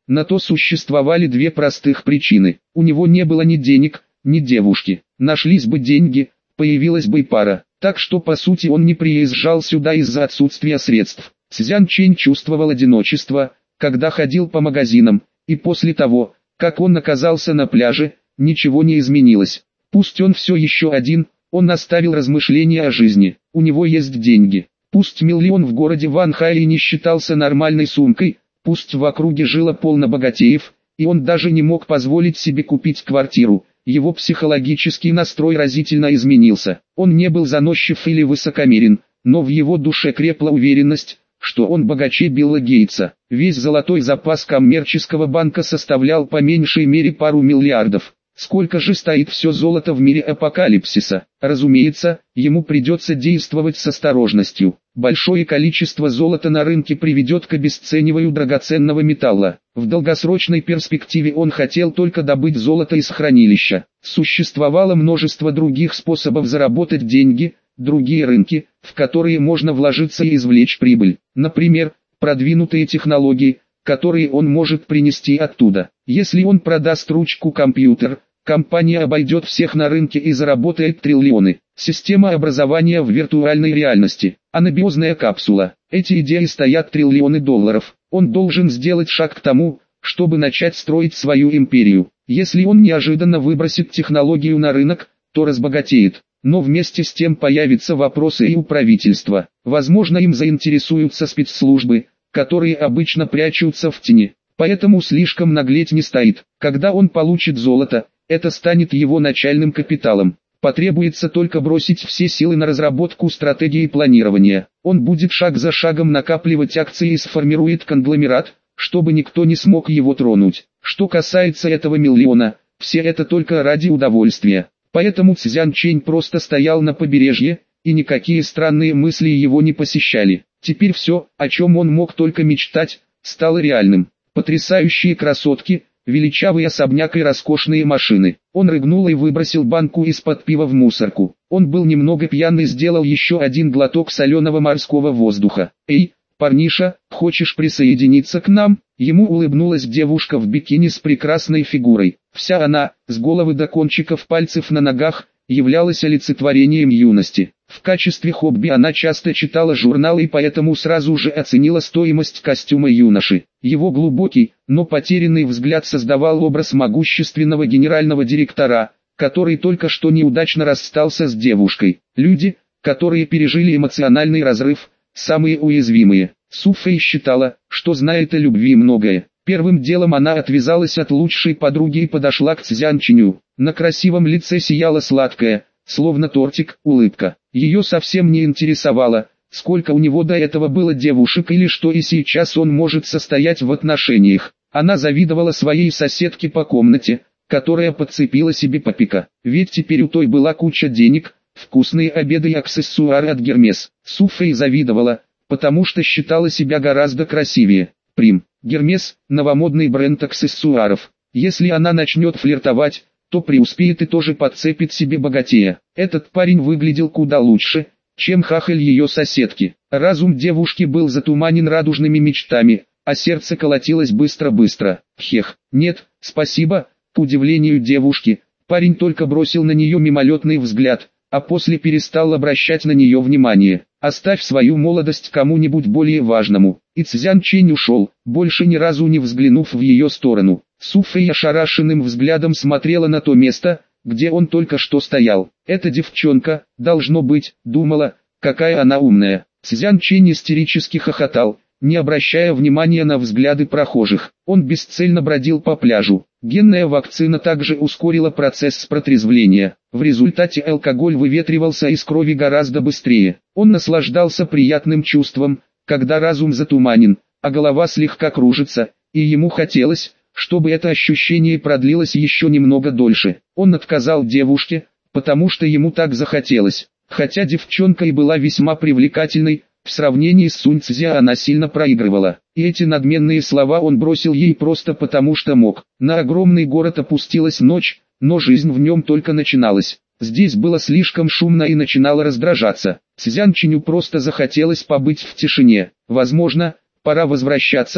Speaker 1: На то существовали две простых причины. У него не было ни денег, ни девушки. Нашлись бы деньги, появилась бы и пара. Так что по сути он не приезжал сюда из-за отсутствия средств. Цзян Чэнь чувствовал одиночество, когда ходил по магазинам, и после того, как он оказался на пляже, ничего не изменилось. Пусть он все еще один, он оставил размышления о жизни. У него есть деньги. Пусть миллион в городе Ванхай не считался нормальной сумкой, пусть в округе жило полно богатеев, и он даже не мог позволить себе купить квартиру. Его психологический настрой разительно изменился. Он не был заносчив или высокомерен, но в его душе крепла уверенность, что он богаче Билла Гейтса. Весь золотой запас коммерческого банка составлял по меньшей мере пару миллиардов. Сколько же стоит все золото в мире апокалипсиса? Разумеется, ему придется действовать с осторожностью. Большое количество золота на рынке приведет к обесцениванию драгоценного металла. В долгосрочной перспективе он хотел только добыть золото из хранилища. Существовало множество других способов заработать деньги, другие рынки, в которые можно вложиться и извлечь прибыль. Например, продвинутые технологии, которые он может принести оттуда. Если он продаст ручку-компьютер, компания обойдет всех на рынке и заработает триллионы. Система образования в виртуальной реальности, анабиозная капсула. Эти идеи стоят триллионы долларов. Он должен сделать шаг к тому, чтобы начать строить свою империю. Если он неожиданно выбросит технологию на рынок, то разбогатеет. Но вместе с тем появятся вопросы и у правительства. Возможно, им заинтересуются спецслужбы, которые обычно прячутся в тени. Поэтому слишком наглеть не стоит. Когда он получит золото, это станет его начальным капиталом. Потребуется только бросить все силы на разработку стратегии планирования. Он будет шаг за шагом накапливать акции и сформирует конгломерат, чтобы никто не смог его тронуть. Что касается этого миллиона, все это только ради удовольствия. Поэтому Цзян Чэнь просто стоял на побережье, и никакие странные мысли его не посещали. Теперь все, о чем он мог только мечтать, стало реальным. Потрясающие красотки, величавый особняк и роскошные машины. Он рыгнул и выбросил банку из-под пива в мусорку. Он был немного пьян и сделал еще один глоток соленого морского воздуха. «Эй, парниша, хочешь присоединиться к нам?» Ему улыбнулась девушка в бикини с прекрасной фигурой. Вся она, с головы до кончиков пальцев на ногах, являлась олицетворением юности. В качестве хобби она часто читала журналы и поэтому сразу же оценила стоимость костюма юноши. Его глубокий, но потерянный взгляд создавал образ могущественного генерального директора, который только что неудачно расстался с девушкой. Люди, которые пережили эмоциональный разрыв, самые уязвимые. Су Фэй считала, что знает о любви многое. Первым делом она отвязалась от лучшей подруги и подошла к Цзян Чэню. На красивом лице сияла сладкая, словно тортик, улыбка. Ее совсем не интересовало, сколько у него до этого было девушек или что и сейчас он может состоять в отношениях. Она завидовала своей соседке по комнате, которая подцепила себе попика. Ведь теперь у той была куча денег, вкусные обеды и аксессуары от Гермес. Су Фэй завидовала, потому что считала себя гораздо красивее. Прим. Гермес – новомодный бренд аксессуаров. Если она начнет флиртовать, то преуспеет и тоже подцепит себе богатея. Этот парень выглядел куда лучше, чем хахаль ее соседки. Разум девушки был затуманен радужными мечтами, а сердце колотилось быстро-быстро. Хех, нет, спасибо. К удивлению девушки, парень только бросил на нее мимолетный взгляд, а после перестал обращать на нее внимание. Оставь свою молодость кому-нибудь более важному. И Цзян Чэнь ушел, больше ни разу не взглянув в ее сторону. Су Фэй ошарашенным взглядом смотрела на то место, где он только что стоял. Эта девчонка, должно быть, думала, какая она умная. Цзян Чэнь истерически хохотал, не обращая внимания на взгляды прохожих. Он бесцельно бродил по пляжу. Генная вакцина также ускорила процесс протрезвления. В результате алкоголь выветривался из крови гораздо быстрее. Он наслаждался приятным чувством, когда разум затуманен, а голова слегка кружится, и ему хотелось, чтобы это ощущение продлилось еще немного дольше. Он отказал девушке, потому что ему так захотелось. Хотя девчонка и была весьма привлекательной, в сравнении с Сунь Цзя она сильно проигрывала. И эти надменные слова он бросил ей просто потому что мог. На огромный город опустилась ночь, но жизнь в нем только начиналась. Здесь было слишком шумно и начинало раздражаться. Цзян Чэню просто захотелось побыть в тишине. Возможно, пора возвращаться,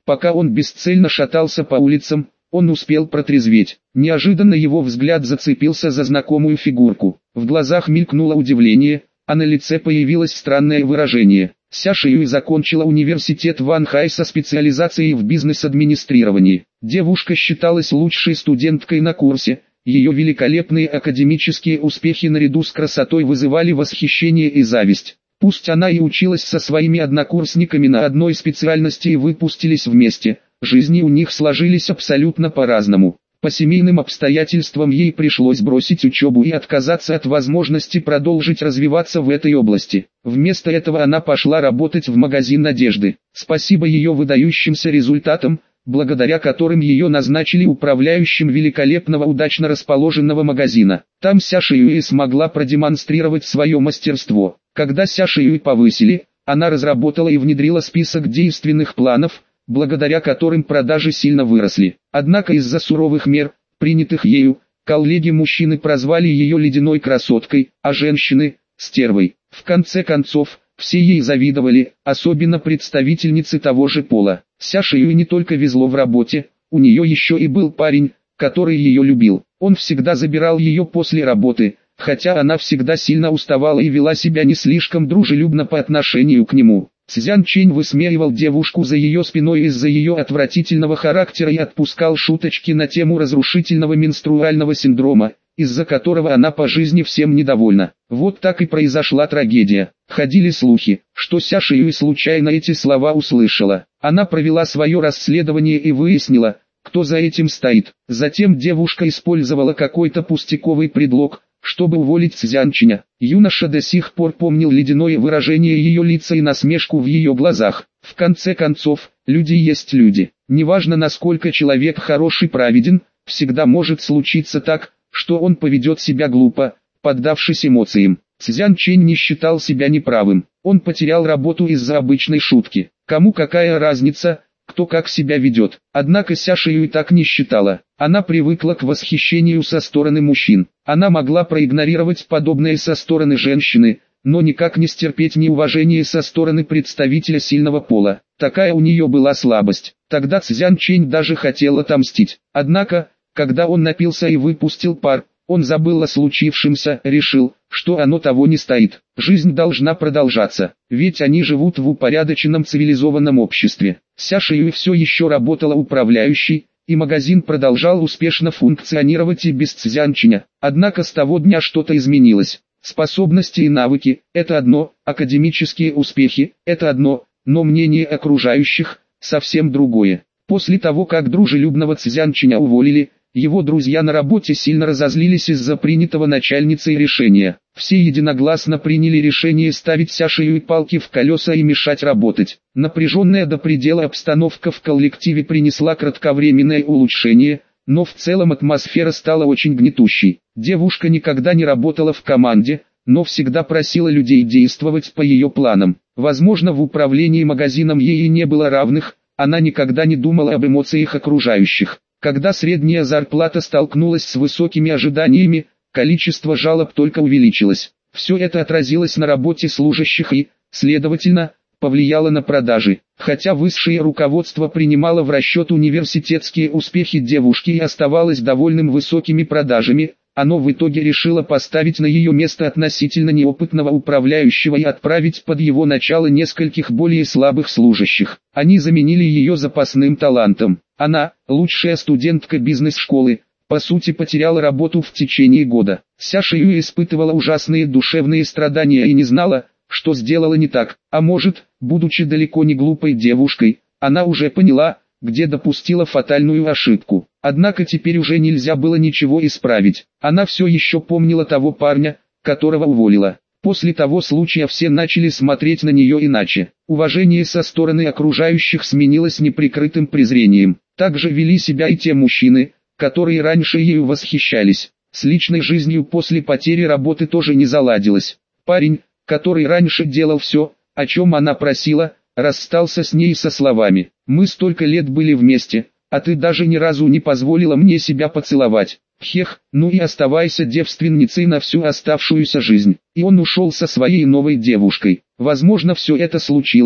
Speaker 1: Пока он бесцельно шатался по улицам, он успел протрезветь. Неожиданно его взгляд зацепился за знакомую фигурку. В глазах мелькнуло удивление, а на лице появилось странное выражение. Ся Шиюй закончила университет Ванхай со специализацией в бизнес-администрировании. Девушка считалась лучшей студенткой на курсе. Ее великолепные академические успехи наряду с красотой вызывали восхищение и зависть. Пусть она и училась со своими однокурсниками на одной специальности и выпустились вместе, жизни у них сложились абсолютно по-разному. По семейным обстоятельствам ей пришлось бросить учебу и отказаться от возможности продолжить развиваться в этой области. Вместо этого она пошла работать в магазин одежды. Спасибо ее выдающимся результатам, благодаря которым ее назначили управляющим великолепного удачно расположенного магазина. Там Ся Шиюй смогла продемонстрировать свое мастерство. Когда Ся Шиюй повысили, она разработала и внедрила список действенных планов, благодаря которым продажи сильно выросли. Однако из-за суровых мер, принятых ею, коллеги-мужчины прозвали ее ледяной красоткой, а женщины – стервой. В конце концов, все ей завидовали, особенно представительницы того же пола. Ся Шиюй не только везло в работе, у нее еще и был парень, который ее любил. Он всегда забирал ее после работы, хотя она всегда сильно уставала и вела себя не слишком дружелюбно по отношению к нему. Цзян Чэнь высмеивал девушку за ее спиной из-за ее отвратительного характера и отпускал шуточки на тему разрушительного менструального синдрома, из-за которого она по жизни всем недовольна. Вот так и произошла трагедия. Ходили слухи, что Ся Шиюй случайно эти слова услышала. Она провела свое расследование и выяснила, кто за этим стоит. Затем девушка использовала какой-то пустяковый предлог, чтобы уволить Цзян Чэня. Юноша до сих пор помнил ледяное выражение ее лица и насмешку в ее глазах. В конце концов, люди есть люди. Неважно, насколько человек хорош и праведен, всегда может случиться так, что он поведет себя глупо, поддавшись эмоциям. Цзян Чэнь не считал себя неправым. Он потерял работу из-за обычной шутки. Кому какая разница, кто как себя ведет. Однако Ся Шиюй так не считала. Она привыкла к восхищению со стороны мужчин. Она могла проигнорировать подобное со стороны женщины, но никак не стерпеть неуважение со стороны представителя сильного пола. Такая у нее была слабость. Тогда Цзян Чэнь даже хотел отомстить. Однако, когда он напился и выпустил пар, он забыл о случившемся, решил, что оно того не стоит. Жизнь должна продолжаться, ведь они живут в упорядоченном цивилизованном обществе. Ся Шиюй все еще работала управляющей, и магазин продолжал успешно функционировать и без Цзян Чэня. Однако с того дня что-то изменилось. Способности и навыки – это одно, академические успехи – это одно, но мнение окружающих – совсем другое. После того, как дружелюбного Цзян Чэня уволили, его друзья на работе сильно разозлились из-за принятого начальницей решения. Все единогласно приняли решение ставить Ся Шиюй палки в колеса и мешать работать. Напряженная до предела обстановка в коллективе принесла кратковременное улучшение, но в целом атмосфера стала очень гнетущей. Девушка никогда не работала в команде, но всегда просила людей действовать по ее планам. Возможно, в управлении магазином ей и не было равных, она никогда не думала об эмоциях окружающих. Когда средняя зарплата столкнулась с высокими ожиданиями, количество жалоб только увеличилось. Все это отразилось на работе служащих и, следовательно, повлияло на продажи. Хотя высшее руководство принимало в расчет университетские успехи девушки и оставалось довольным высокими продажами, оно в итоге решило поставить на ее место относительно неопытного управляющего и отправить под его начало нескольких более слабых служащих. Они заменили ее запасным талантом. Она, лучшая студентка бизнес-школы, по сути потеряла работу в течение года. Ся Шиюй испытывала ужасные душевные страдания и не знала, что сделала не так. А может, будучи далеко не глупой девушкой, она уже поняла, где допустила фатальную ошибку. Однако теперь уже нельзя было ничего исправить. Она все еще помнила того парня, которого уволила. После того случая все начали смотреть на нее иначе. Уважение со стороны окружающих сменилось неприкрытым презрением. Также вели себя и те мужчины, которые раньше ею восхищались. С личной жизнью после потери работы тоже не заладилось. Парень, который раньше делал все, о чем она просила, расстался с ней со словами: «Мы столько лет были вместе, а ты даже ни разу не позволила мне себя поцеловать. Хех, ну и оставайся девственницей на всю оставшуюся жизнь». И он ушел со своей новой девушкой. Возможно, все это случилось,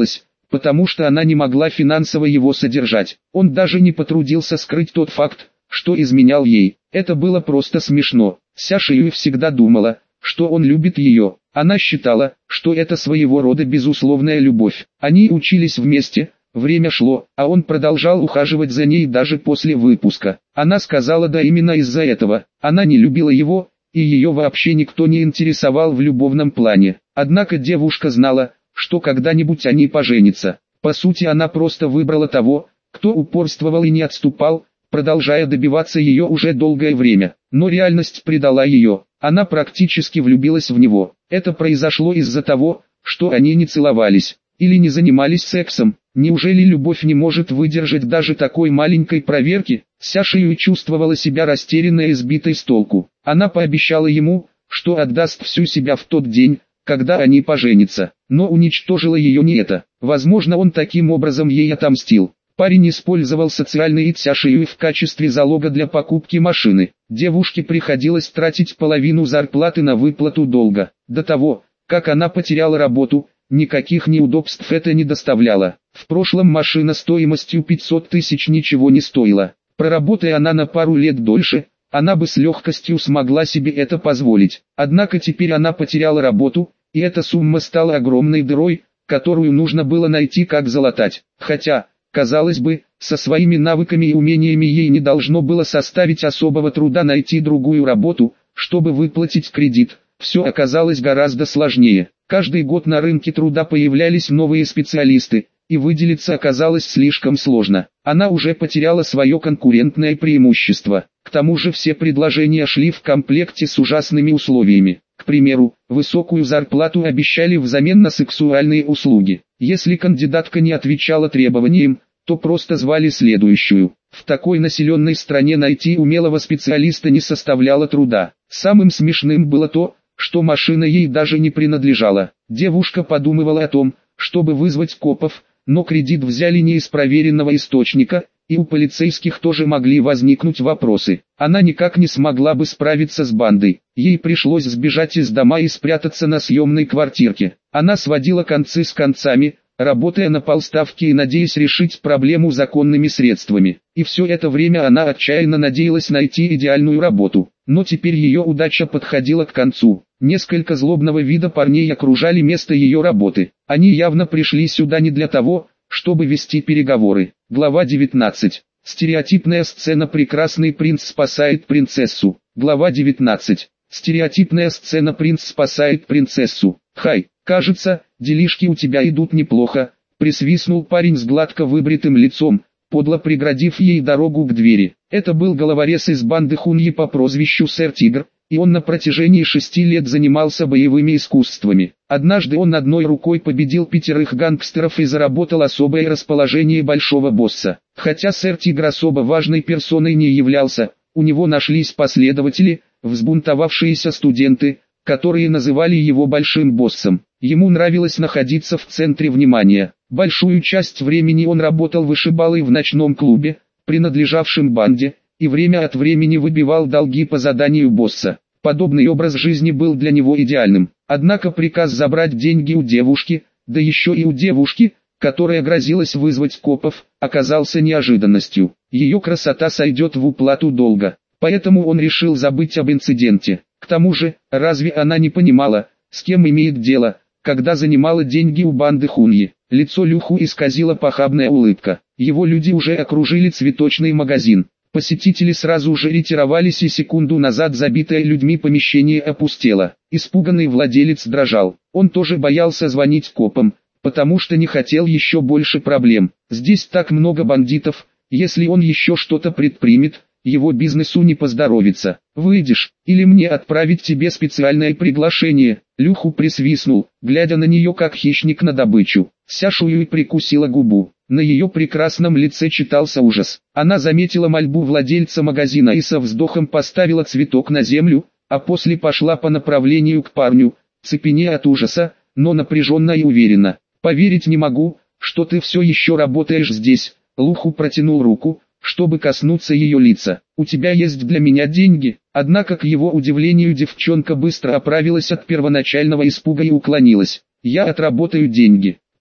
Speaker 1: потому что она не могла финансово его содержать. Он даже не потрудился скрыть тот факт, что изменял ей. Это было просто смешно. Ся Шиюй всегда думала, что он любит ее. Она считала, что это своего рода безусловная любовь. Они учились вместе, время шло, а он продолжал ухаживать за ней даже после выпуска. Она сказала да именно из-за этого. Она не любила его, и ее вообще никто не интересовал в любовном плане. Однако девушка знала, что когда-нибудь они поженятся. По сути, она просто выбрала того, кто упорствовал и не отступал, продолжая добиваться ее уже долгое время. Но реальность предала ее. Она практически влюбилась в него. Это произошло из-за того, что они не целовались или не занимались сексом. Неужели любовь не может выдержать даже такой маленькой проверки? Ся Шиюй чувствовала себя растерянной и сбитой с толку. Она пообещала ему, что отдаст всю себя в тот день, когда они поженятся. Но уничтожило ее не это. Возможно, он таким образом ей отомстил. Парень использовал социальный ид Ся Шиюй в качестве залога для покупки машины. Девушке приходилось тратить половину зарплаты на выплату долга. До того, как она потеряла работу, никаких неудобств это не доставляло. В прошлом машина стоимостью пятьсот тысяч ничего не стоила. Проработая она на пару лет дольше, она бы с легкостью смогла себе это позволить. Однако теперь она потеряла работу, и эта сумма стала огромной дырой, которую нужно было найти как залатать. Хотя, казалось бы, со своими навыками и умениями ей не должно было составить особого труда найти другую работу, чтобы выплатить кредит. Все оказалось гораздо сложнее. Каждый год на рынке труда появлялись новые специалисты, и выделиться оказалось слишком сложно. Она уже потеряла свое конкурентное преимущество. К тому же все предложения шли в комплекте с ужасными условиями. К примеру, высокую зарплату обещали взамен на сексуальные услуги. Если кандидатка не отвечала требованиям, то просто звали следующую. В такой населенной стране найти умелого специалиста не составляло труда. Самым смешным было то, что машина ей даже не принадлежала. Девушка подумывала о том, чтобы вызвать копов, но кредит взяли не из проверенного источника, и у полицейских тоже могли возникнуть вопросы. Она никак не смогла бы справиться с бандой. Ей пришлось сбежать из дома и спрятаться на съемной квартирке. Она сводила концы с концами, работая на полставки и надеясь решить проблему законными средствами. И все это время она отчаянно надеялась найти идеальную работу. Но теперь ее удача подходила к концу. Несколько злобного вида парней окружали место ее работы. Они явно пришли сюда не для того, чтобы вести переговоры. Глава девятнадцать. Стереотипная сцена «Прекрасный принц спасает принцессу». Глава девятнадцать. Стереотипная сцена «Принц спасает принцессу». «Хай, кажется, делишки у тебя идут неплохо», — присвистнул парень с гладко выбритым лицом, подло преградив ей дорогу к двери. Это был головорез из банды Хуньи по прозвищу Сэр Тигр, и он на протяжении шести лет занимался боевыми искусствами. Однажды он одной рукой победил пятерых гангстеров и заработал особое расположение большого босса. Хотя Сэр Тигр особо важной персоной не являлся, у него нашлись последователи, взбунтовавшиеся студенты, которые называли его большим боссом. Ему нравилось находиться в центре внимания. Большую часть времени он работал вышибалой в ночном клубе, принадлежавшем банде, и время от времени выбивал долги по заданию босса. Подобный образ жизни был для него идеальным. Однако приказ забрать деньги у девушки, да еще и у девушки, которая грозилась вызвать копов, оказался неожиданностью. Ее красота сойдет в уплату долга. Поэтому он решил забыть об инциденте. К тому же, разве она не понимала, с кем имеет дело, когда занимала деньги у банды Хуньи? Лицо Люху исказила похабная улыбка. Его люди уже окружили цветочный магазин. Посетители сразу же ретировались, и секунду назад забитое людьми помещение опустело. Испуганный владелец дрожал. Он тоже боялся звонить копам, потому что не хотел еще больше проблем. Здесь так много бандитов, если он еще что-то предпримет, его бизнесу не поздоровится. «Выйдешь, или мне отправить тебе специальное приглашение?» Люху присвистнул, глядя на нее как хищник на добычу. Ся Шиюй прикусила губу. На ее прекрасном лице читался ужас. Она заметила мольбу владельца магазина и со вздохом поставила цветок на землю, а после пошла по направлению к парню, цепенея от ужаса, но напряженно и уверенно. «Поверить не могу, что ты все еще работаешь здесь». Люху протянул руку, чтобы коснуться ее лица. «У тебя есть для меня деньги?» Однако, к его удивлению, девчонка быстро оправилась от первоначального испуга и уклонилась. «Я отработаю деньги.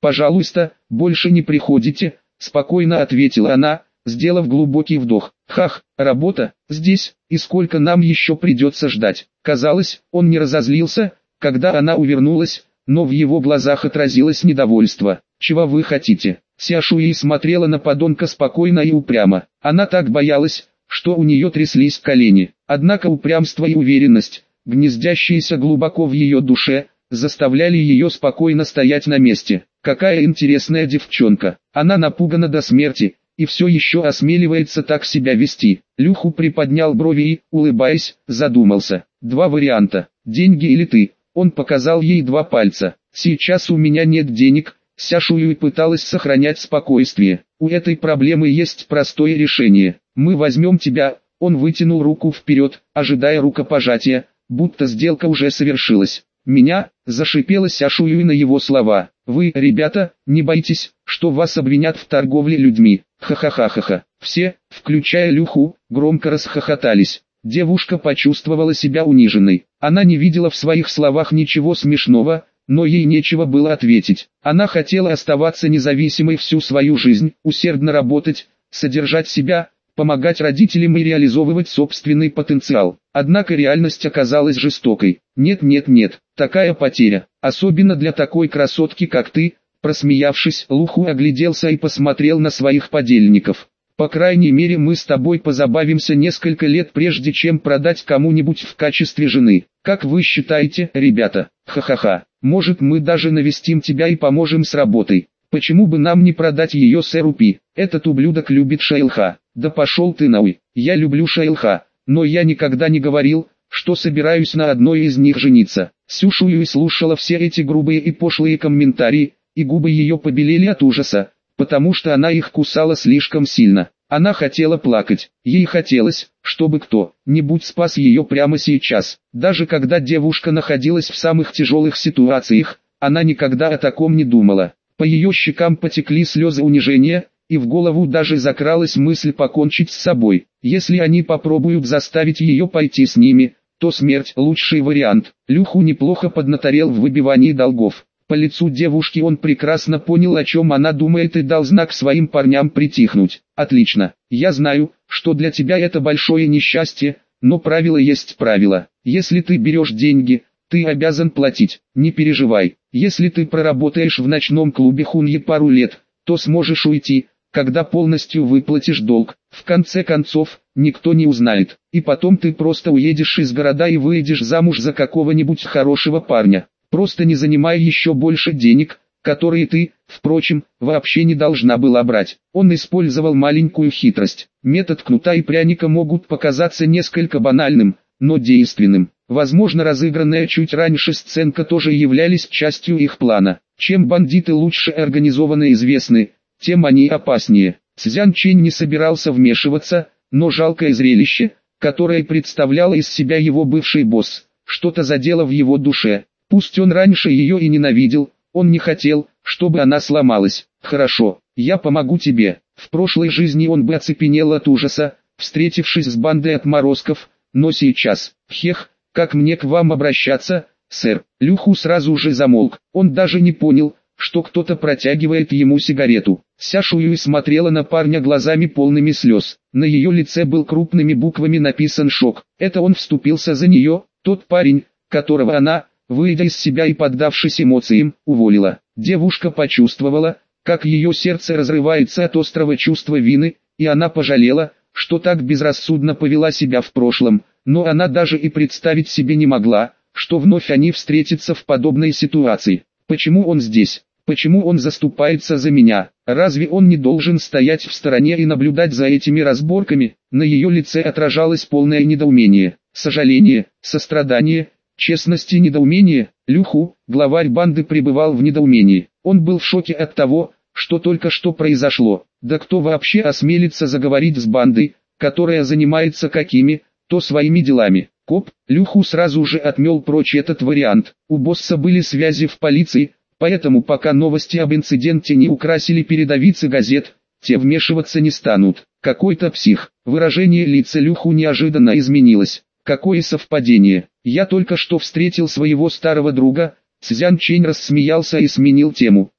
Speaker 1: «Пожалуйста, больше не приходите», — спокойно ответила она, сделав глубокий вдох. «Хах, работа, здесь, и сколько нам еще придется ждать?» Казалось, он не разозлился, когда она увернулась, но в его глазах отразилось недовольство. «Чего вы хотите?» Ся Шуи смотрела на подонка спокойно и упрямо. Она так боялась, что у нее тряслись колени. Однако упрямство и уверенность, гнездящиеся глубоко в ее душе, заставляли ее спокойно стоять на месте. Какая интересная девчонка. Она напугана до смерти, и все еще осмеливается так себя вести. Люху приподнял брови и, улыбаясь, задумался. Два варианта. Деньги или ты. Он показал ей два пальца. Сейчас у меня нет денег. Ся Шуи пыталась сохранять спокойствие. У этой проблемы есть простое решение. Мы возьмем тебя. Он вытянул руку вперед, ожидая рукопожатия, будто сделка уже совершилась. «Меня?» – зашипела Ся Шуи на его слова. «Вы, ребята, не боитесь, что вас обвинят в торговле людьми?» Ха-ха-ха-ха-ха. Все, включая Люху, громко расхохотались. Девушка почувствовала себя униженной. Она не видела в своих словах ничего смешного, но ей нечего было ответить. Она хотела оставаться независимой всю свою жизнь, усердно работать, содержать себя, помогать родителям и реализовывать собственный потенциал. Однако реальность оказалась жестокой. Нет-нет-нет, такая потеря, особенно для такой красотки как ты. Просмеявшись, Луху огляделся и посмотрел на своих подельников. По крайней мере мы с тобой позабавимся несколько лет прежде чем продать кому-нибудь в качестве жены. Как вы считаете, ребята? Ха-ха-ха. Может мы даже навестим тебя и поможем с работой. Почему бы нам не продать ее сэру Пи? Этот ублюдок любит Шейлха. Да пошел ты нахуй. Я люблю Шейлха, но я никогда не говорил, что собираюсь на одной из них жениться. Сю Шуи слушала все эти грубые и пошлые комментарии, и губы ее побелели от ужаса, потому что она их кусала слишком сильно. Она хотела плакать, ей хотелось, чтобы кто-нибудь спас ее прямо сейчас. Даже когда девушка находилась в самых тяжелых ситуациях, она никогда о таком не думала. По ее щекам потекли слезы унижения, и в голову даже закралась мысль покончить с собой. Если они попробуют заставить ее пойти с ними, то смерть – лучший вариант. Люху неплохо поднаторел в выбивании долгов. По лицу девушки он прекрасно понял, о чем она думает, и дал знак своим парням притихнуть. «Отлично. Я знаю, что для тебя это большое несчастье, но правило есть правило. Если ты берешь деньги, ты обязан платить. Не переживай. Если ты проработаешь в ночном клубе Хуньи пару лет, то сможешь уйти, когда полностью выплатишь долг. В конце концов, никто не узнает. И потом ты просто уедешь из города и выйдешь замуж за какого-нибудь хорошего парня. Просто не занимай еще больше денег, которые ты, впрочем, вообще не должна была брать». Он использовал маленькую хитрость. Метод кнута и пряника могут показаться несколько банальным, но действенным. Возможно, разыгранная чуть раньше сценка тоже являлись частью их плана. Чем бандиты лучше организованы и известны, тем они опаснее. Цзян Чэнь не собирался вмешиваться, но жалкое зрелище, которое представлял из себя его бывший босс, что-то задело в его душе. Пусть он раньше ее и ненавидел, он не хотел, чтобы она сломалась. «Хорошо, я помогу тебе». В прошлой жизни он бы оцепенел от ужаса, встретившись с бандой отморозков, но сейчас, хех, как мне к вам обращаться, сэр? Люху сразу же замолк, он даже не понял, что кто-то протягивает ему сигарету. Ся Шуи смотрела на парня глазами полными слез. На ее лице был крупными буквами написан шок. Это он вступился за нее, тот парень, которого она, выйдя из себя и поддавшись эмоциям, уволила. Девушка почувствовала, как ее сердце разрывается от острого чувства вины, и она пожалела, что так безрассудно повела себя в прошлом, но она даже и представить себе не могла, что вновь они встретятся в подобной ситуации. Почему он здесь? Почему он заступается за меня? Разве он не должен стоять в стороне и наблюдать за этими разборками? На ее лице отражалось полное недоумение, сожаление, сострадание, честность и недоумение. Люху, главарь банды, пребывал в недоумении. Он был в шоке от того, что только что произошло. Да кто вообще осмелится заговорить с бандой, которая занимается какими-то своими делами? Коп, Люху сразу же отмел прочь этот вариант. У босса были связи в полиции, поэтому пока новости об инциденте не украсили передовицы газет, те вмешиваться не станут. Какой-то псих. Выражение лица Люху неожиданно изменилось. Какое совпадение. Я только что встретил своего старого друга. Цзян Чэнь рассмеялся и сменил тему.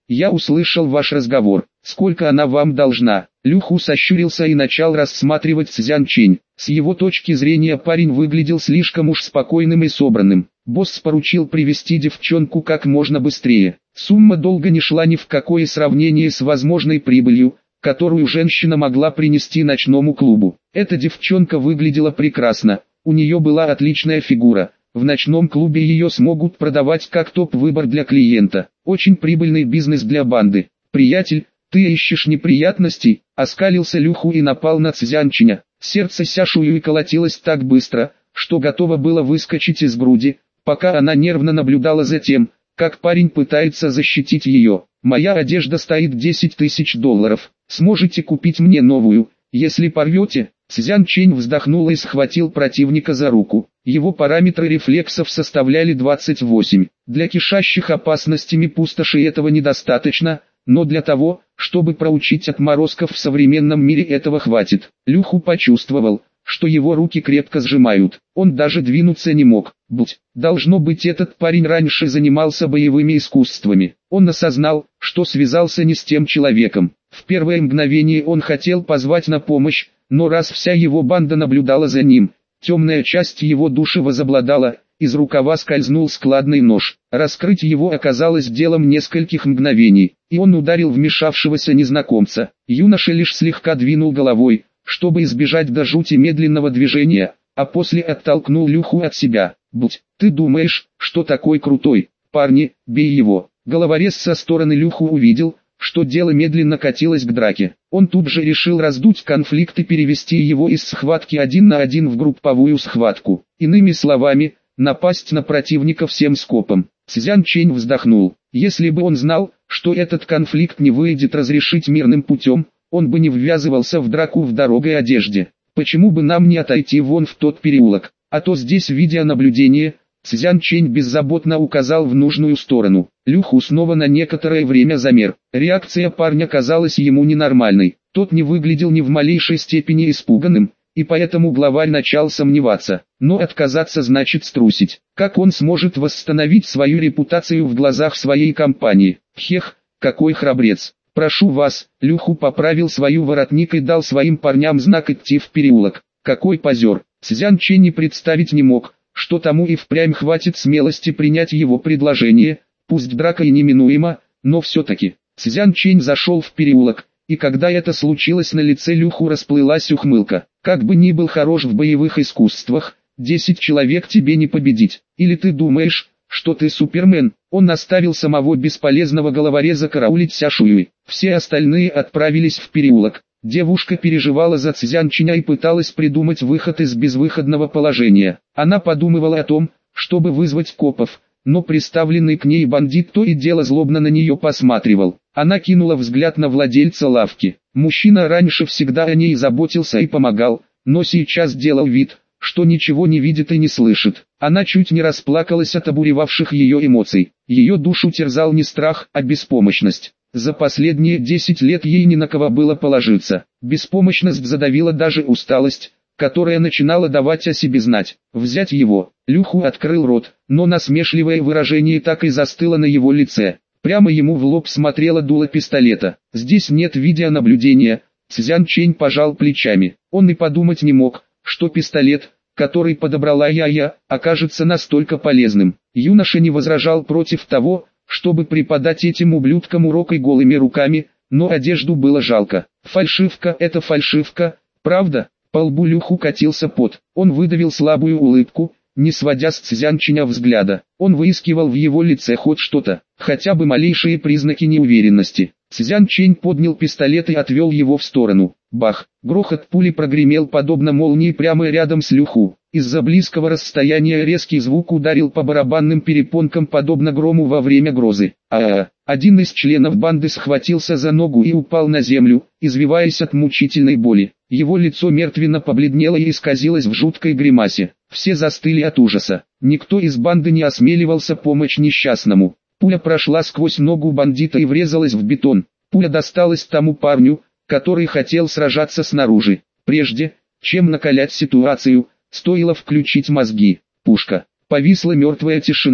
Speaker 1: Я услышал ваш разговор. Сколько она вам должна? Лю Ху сощурился и начал рассматривать Цзян Чинь. С его точки зрения парень выглядел слишком уж спокойным и собранным. Босс поручил привести девчонку как можно быстрее. Сумма долго не шла ни в какое сравнение с возможной прибылью, которую женщина могла принести ночному клубу. Эта девчонка выглядела прекрасно, у нее была отличная фигура. В ночном клубе ее смогут продавать как топ-выбор для клиента. Очень прибыльный бизнес для банды. «Приятель, ты ищешь неприятностей?» — оскалился Лю Ху и напал на Цзян Чиня. Сердце Ся Шуюй колотилось так быстро, что готово было выскочить из груди, пока она нервно наблюдала за тем, как парень пытается защитить ее. «Моя одежда стоит десять тысяч долларов. Сможете купить мне новую, если порвете?» Цзян Чинь вздохнул и схватил противника за руку. Его параметры рефлексов составляли двадцать восемь. Для кишащих опасностями пустоши этого недостаточно, но для того, чтобы проучить отморозков в современном мире, этого хватит. Лю Ху почувствовал, что его руки крепко сжимают. Он даже двинуться не мог. Будь, должно быть, этот парень раньше занимался боевыми искусствами. Он осознал, что связался не с тем человеком. В первое мгновение он хотел позвать на помощь, но раз вся его банда наблюдала за ним, темная часть его души возобладала, из рукава скользнул складный нож. Раскрыть его оказалось делом нескольких мгновений, и он ударил вмешавшегося незнакомца. Юноша лишь слегка двинул головой, чтобы избежать до жути медленного движения, а после оттолкнул Лю Ху от себя. «Будь, ты думаешь, что такой крутой? Парни, бей его!» Головорез со стороны Лю Ху увидел, что дело медленно катилось к драке. Он тут же решил раздуть конфликт и перевести его из схватки один на один в групповую схватку. Иными словами, напасть на противника всем скопом. Цзян Чинь вздохнул. Если бы он знал, что этот конфликт не выйдет разрешить мирным путем, он бы не ввязывался в драку в дорогой одежде. Почему бы нам не отойти вон в тот переулок? А то здесь видеонаблюдение. Цзян Чинь беззаботно указал в нужную сторону. Лю Ху снова на некоторое время замер. Реакция парня казалась ему ненормальной. Тот не выглядел ни в малейшей степени испуганным, и поэтому главарь начал сомневаться. Но отказаться значит струсить. Как он сможет восстановить свою репутацию в глазах своей компании? Хех, какой храбрец. «Прошу вас», — Лю Ху поправил свою воротник и дал своим парням знак идти в переулок. Какой позер. Цзян Чинь не представить не мог, что тому и впрямь хватит смелости принять его предложение, пусть драка и неминуема, но все-таки. Цзян Чинь зашел в переулок, и когда это случилось, на лице Лю Ху расплылась ухмылка. Как бы ни был хорош в боевых искусствах, десять человек тебе не победить. Или ты думаешь, что ты Супермен? Он наставил самого бесполезного головореза караулить Ся Шуюй. Все остальные отправились в переулок. Девушка переживала за Цзян Чиня и пыталась придумать выход из безвыходного положения. Она подумывала о том, чтобы вызвать копов, но приставленный к ней бандит то и дело злобно на нее посматривал. Она кинула взгляд на владельца лавки. Мужчина раньше всегда о ней заботился и помогал, но сейчас делал вид, что ничего не видит и не слышит. Она чуть не расплакалась от обуревавших ее эмоций. Ее душу терзал не страх, а беспомощность. За последние десять лет ей ни на кого было положиться. Беспомощность задавила даже усталость, которая начинала давать о себе знать. Взять его. Лю Ху открыл рот, но насмешливое выражение так и застыло на его лице. Прямо ему в лоб смотрело дуло пистолета. Здесь нет видеонаблюдения. Цзян Чинь пожал плечами. Он и подумать не мог, что пистолет, который подобрала Я-Я, окажется настолько полезным. Юноша не возражал против того, чтобы преподать этим ублюдкам урок и голыми руками, но одежду было жалко. Фальшивка — это фальшивка, правда? По лбу Лю Ху катился пот. Он выдавил слабую улыбку, не сводя с Цзян Чиня взгляда. Он выискивал в его лице хоть что-то, хотя бы малейшие признаки неуверенности. Цзян Чинь поднял пистолет и отвел его в сторону. Бах! Грохот пули прогремел подобно молнии прямо рядом с Лю Ху. Из-за близкого расстояния резкий звук ударил по барабанным перепонкам подобно грому во время грозы. А-а-а! Один из членов банды схватился за ногу и упал на землю, извиваясь от мучительной боли. Его лицо мертвенно побледнело и исказилось в жуткой гримасе. Все застыли от ужаса. Никто из банды не осмеливался помочь несчастному. Пуля прошла сквозь ногу бандита и врезалась в бетон. Пуля досталась тому парню, который хотел сражаться снаружи. Прежде, чем накалять ситуацию, стоило включить мозги. Пушка. Повисла мертвая тишина.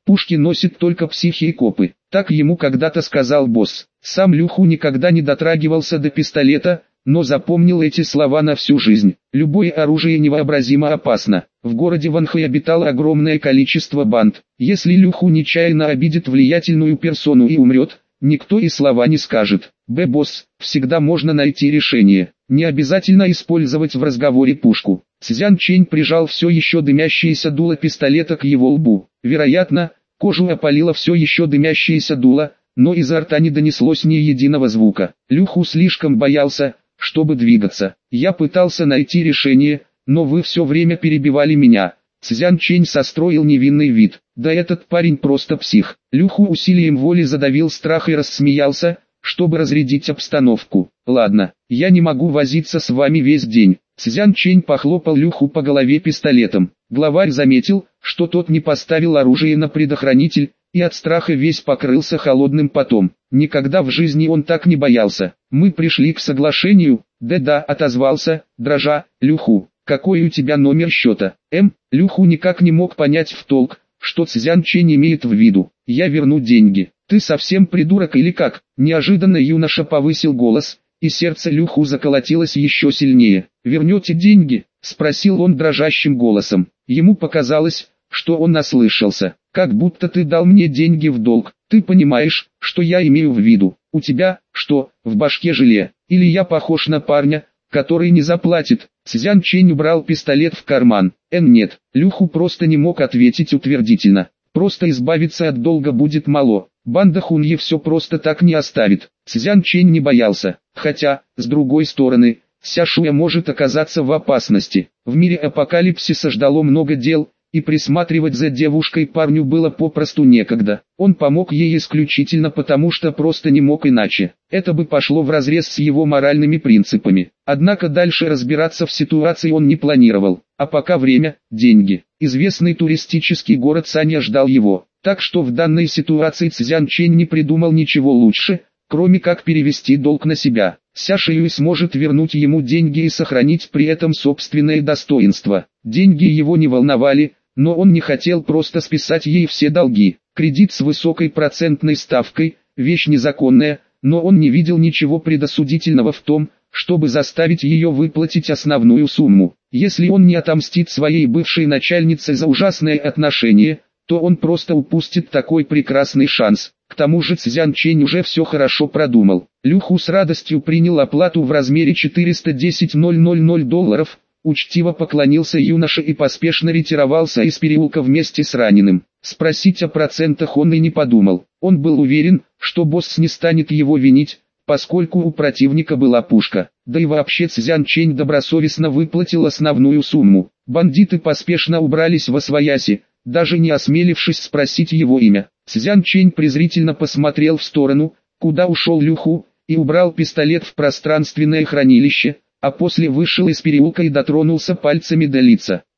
Speaker 1: Пушки носят только психи и копы. Так ему когда-то сказал босс. Сам Люху никогда не дотрагивался до пистолета, но запомнил эти слова на всю жизнь. Любое оружие невообразимо опасно. В городе Ванхэ обитало огромное количество банд. Если Люху нечаянно обидит влиятельную персону и умрет, никто и слова не скажет. Б. Босс, всегда можно найти решение. Не обязательно использовать в разговоре пушку. Цзян Чэнь прижал все еще дымящееся дуло пистолета к его лбу. Вероятно, кожу опалило все еще дымящееся дуло, но изо рта не донеслось ни единого звука. Люху слишком боялся, чтобы двигаться. Я пытался найти решение, но вы все время перебивали меня. Цзян Чэнь состроил невинный вид. Да этот парень просто псих. Люху усилием воли задавил страх и рассмеялся, чтобы разрядить обстановку. Ладно, я не могу возиться с вами весь день. Цзян Чэнь похлопал Люху по голове пистолетом. Главарь заметил, что тот не поставил оружие на предохранитель, и от страха весь покрылся холодным потом. Никогда в жизни он так не боялся. Мы пришли к соглашению. Да-да, отозвался, дрожа, Люху. Какой у тебя номер счета? М. Люху никак не мог понять в толк, что Цзян Чэнь имеет в виду. Я верну деньги. Ты совсем придурок или как? Неожиданно юноша повысил голос, и сердце Люху заколотилось еще сильнее. «Вернете деньги?» – спросил он дрожащим голосом. Ему показалось, что он наслышался. «Как будто ты дал мне деньги в долг. Ты понимаешь, что я имею в виду? У тебя, что, в башке желе? Или я похож на парня, который не заплатит?» Цзян Чэнь убрал пистолет в карман. «Эн нет». Люху просто не мог ответить утвердительно. Просто избавиться от долга будет мало. Банда Хуньи все просто так не оставит. Цзян Чэнь не боялся. Хотя, с другой стороны, Ся Шуя может оказаться в опасности. В мире апокалипсиса ждало много дел, и присматривать за девушкой парню было попросту некогда. Он помог ей исключительно потому, что просто не мог иначе. Это бы пошло вразрез с его моральными принципами. Однако дальше разбираться в ситуации он не планировал. А пока время – деньги. Известный туристический город Санья ждал его. Так что в данной ситуации Цзян Чэнь не придумал ничего лучше, кроме как перевести долг на себя. Ся Шиюй сможет вернуть ему деньги и сохранить при этом собственное достоинство. Деньги его не волновали, но он не хотел просто списать ей все долги. Кредит с высокой процентной ставкой – вещь незаконная, но он не видел ничего предосудительного в том, чтобы заставить ее выплатить основную сумму. Если он не отомстит своей бывшей начальнице за ужасное отношение, то он просто упустит такой прекрасный шанс. К тому же Цзян Чэнь уже все хорошо продумал. Люху с радостью принял оплату в размере четыреста десять тысяч долларов, учтиво поклонился юноше и поспешно ретировался из переулка вместе с раненым. Спросить о процентах он и не подумал. Он был уверен, что босс не станет его винить, поскольку у противника была пушка. Да и вообще Цзян Чэнь добросовестно выплатил основную сумму. Бандиты поспешно убрались восвояси, даже не осмелившись спросить его имя. Цзян Чэнь презрительно посмотрел в сторону, куда ушел Люху, и убрал пистолет в пространственное хранилище, а после вышел из переулка и дотронулся пальцами до лица.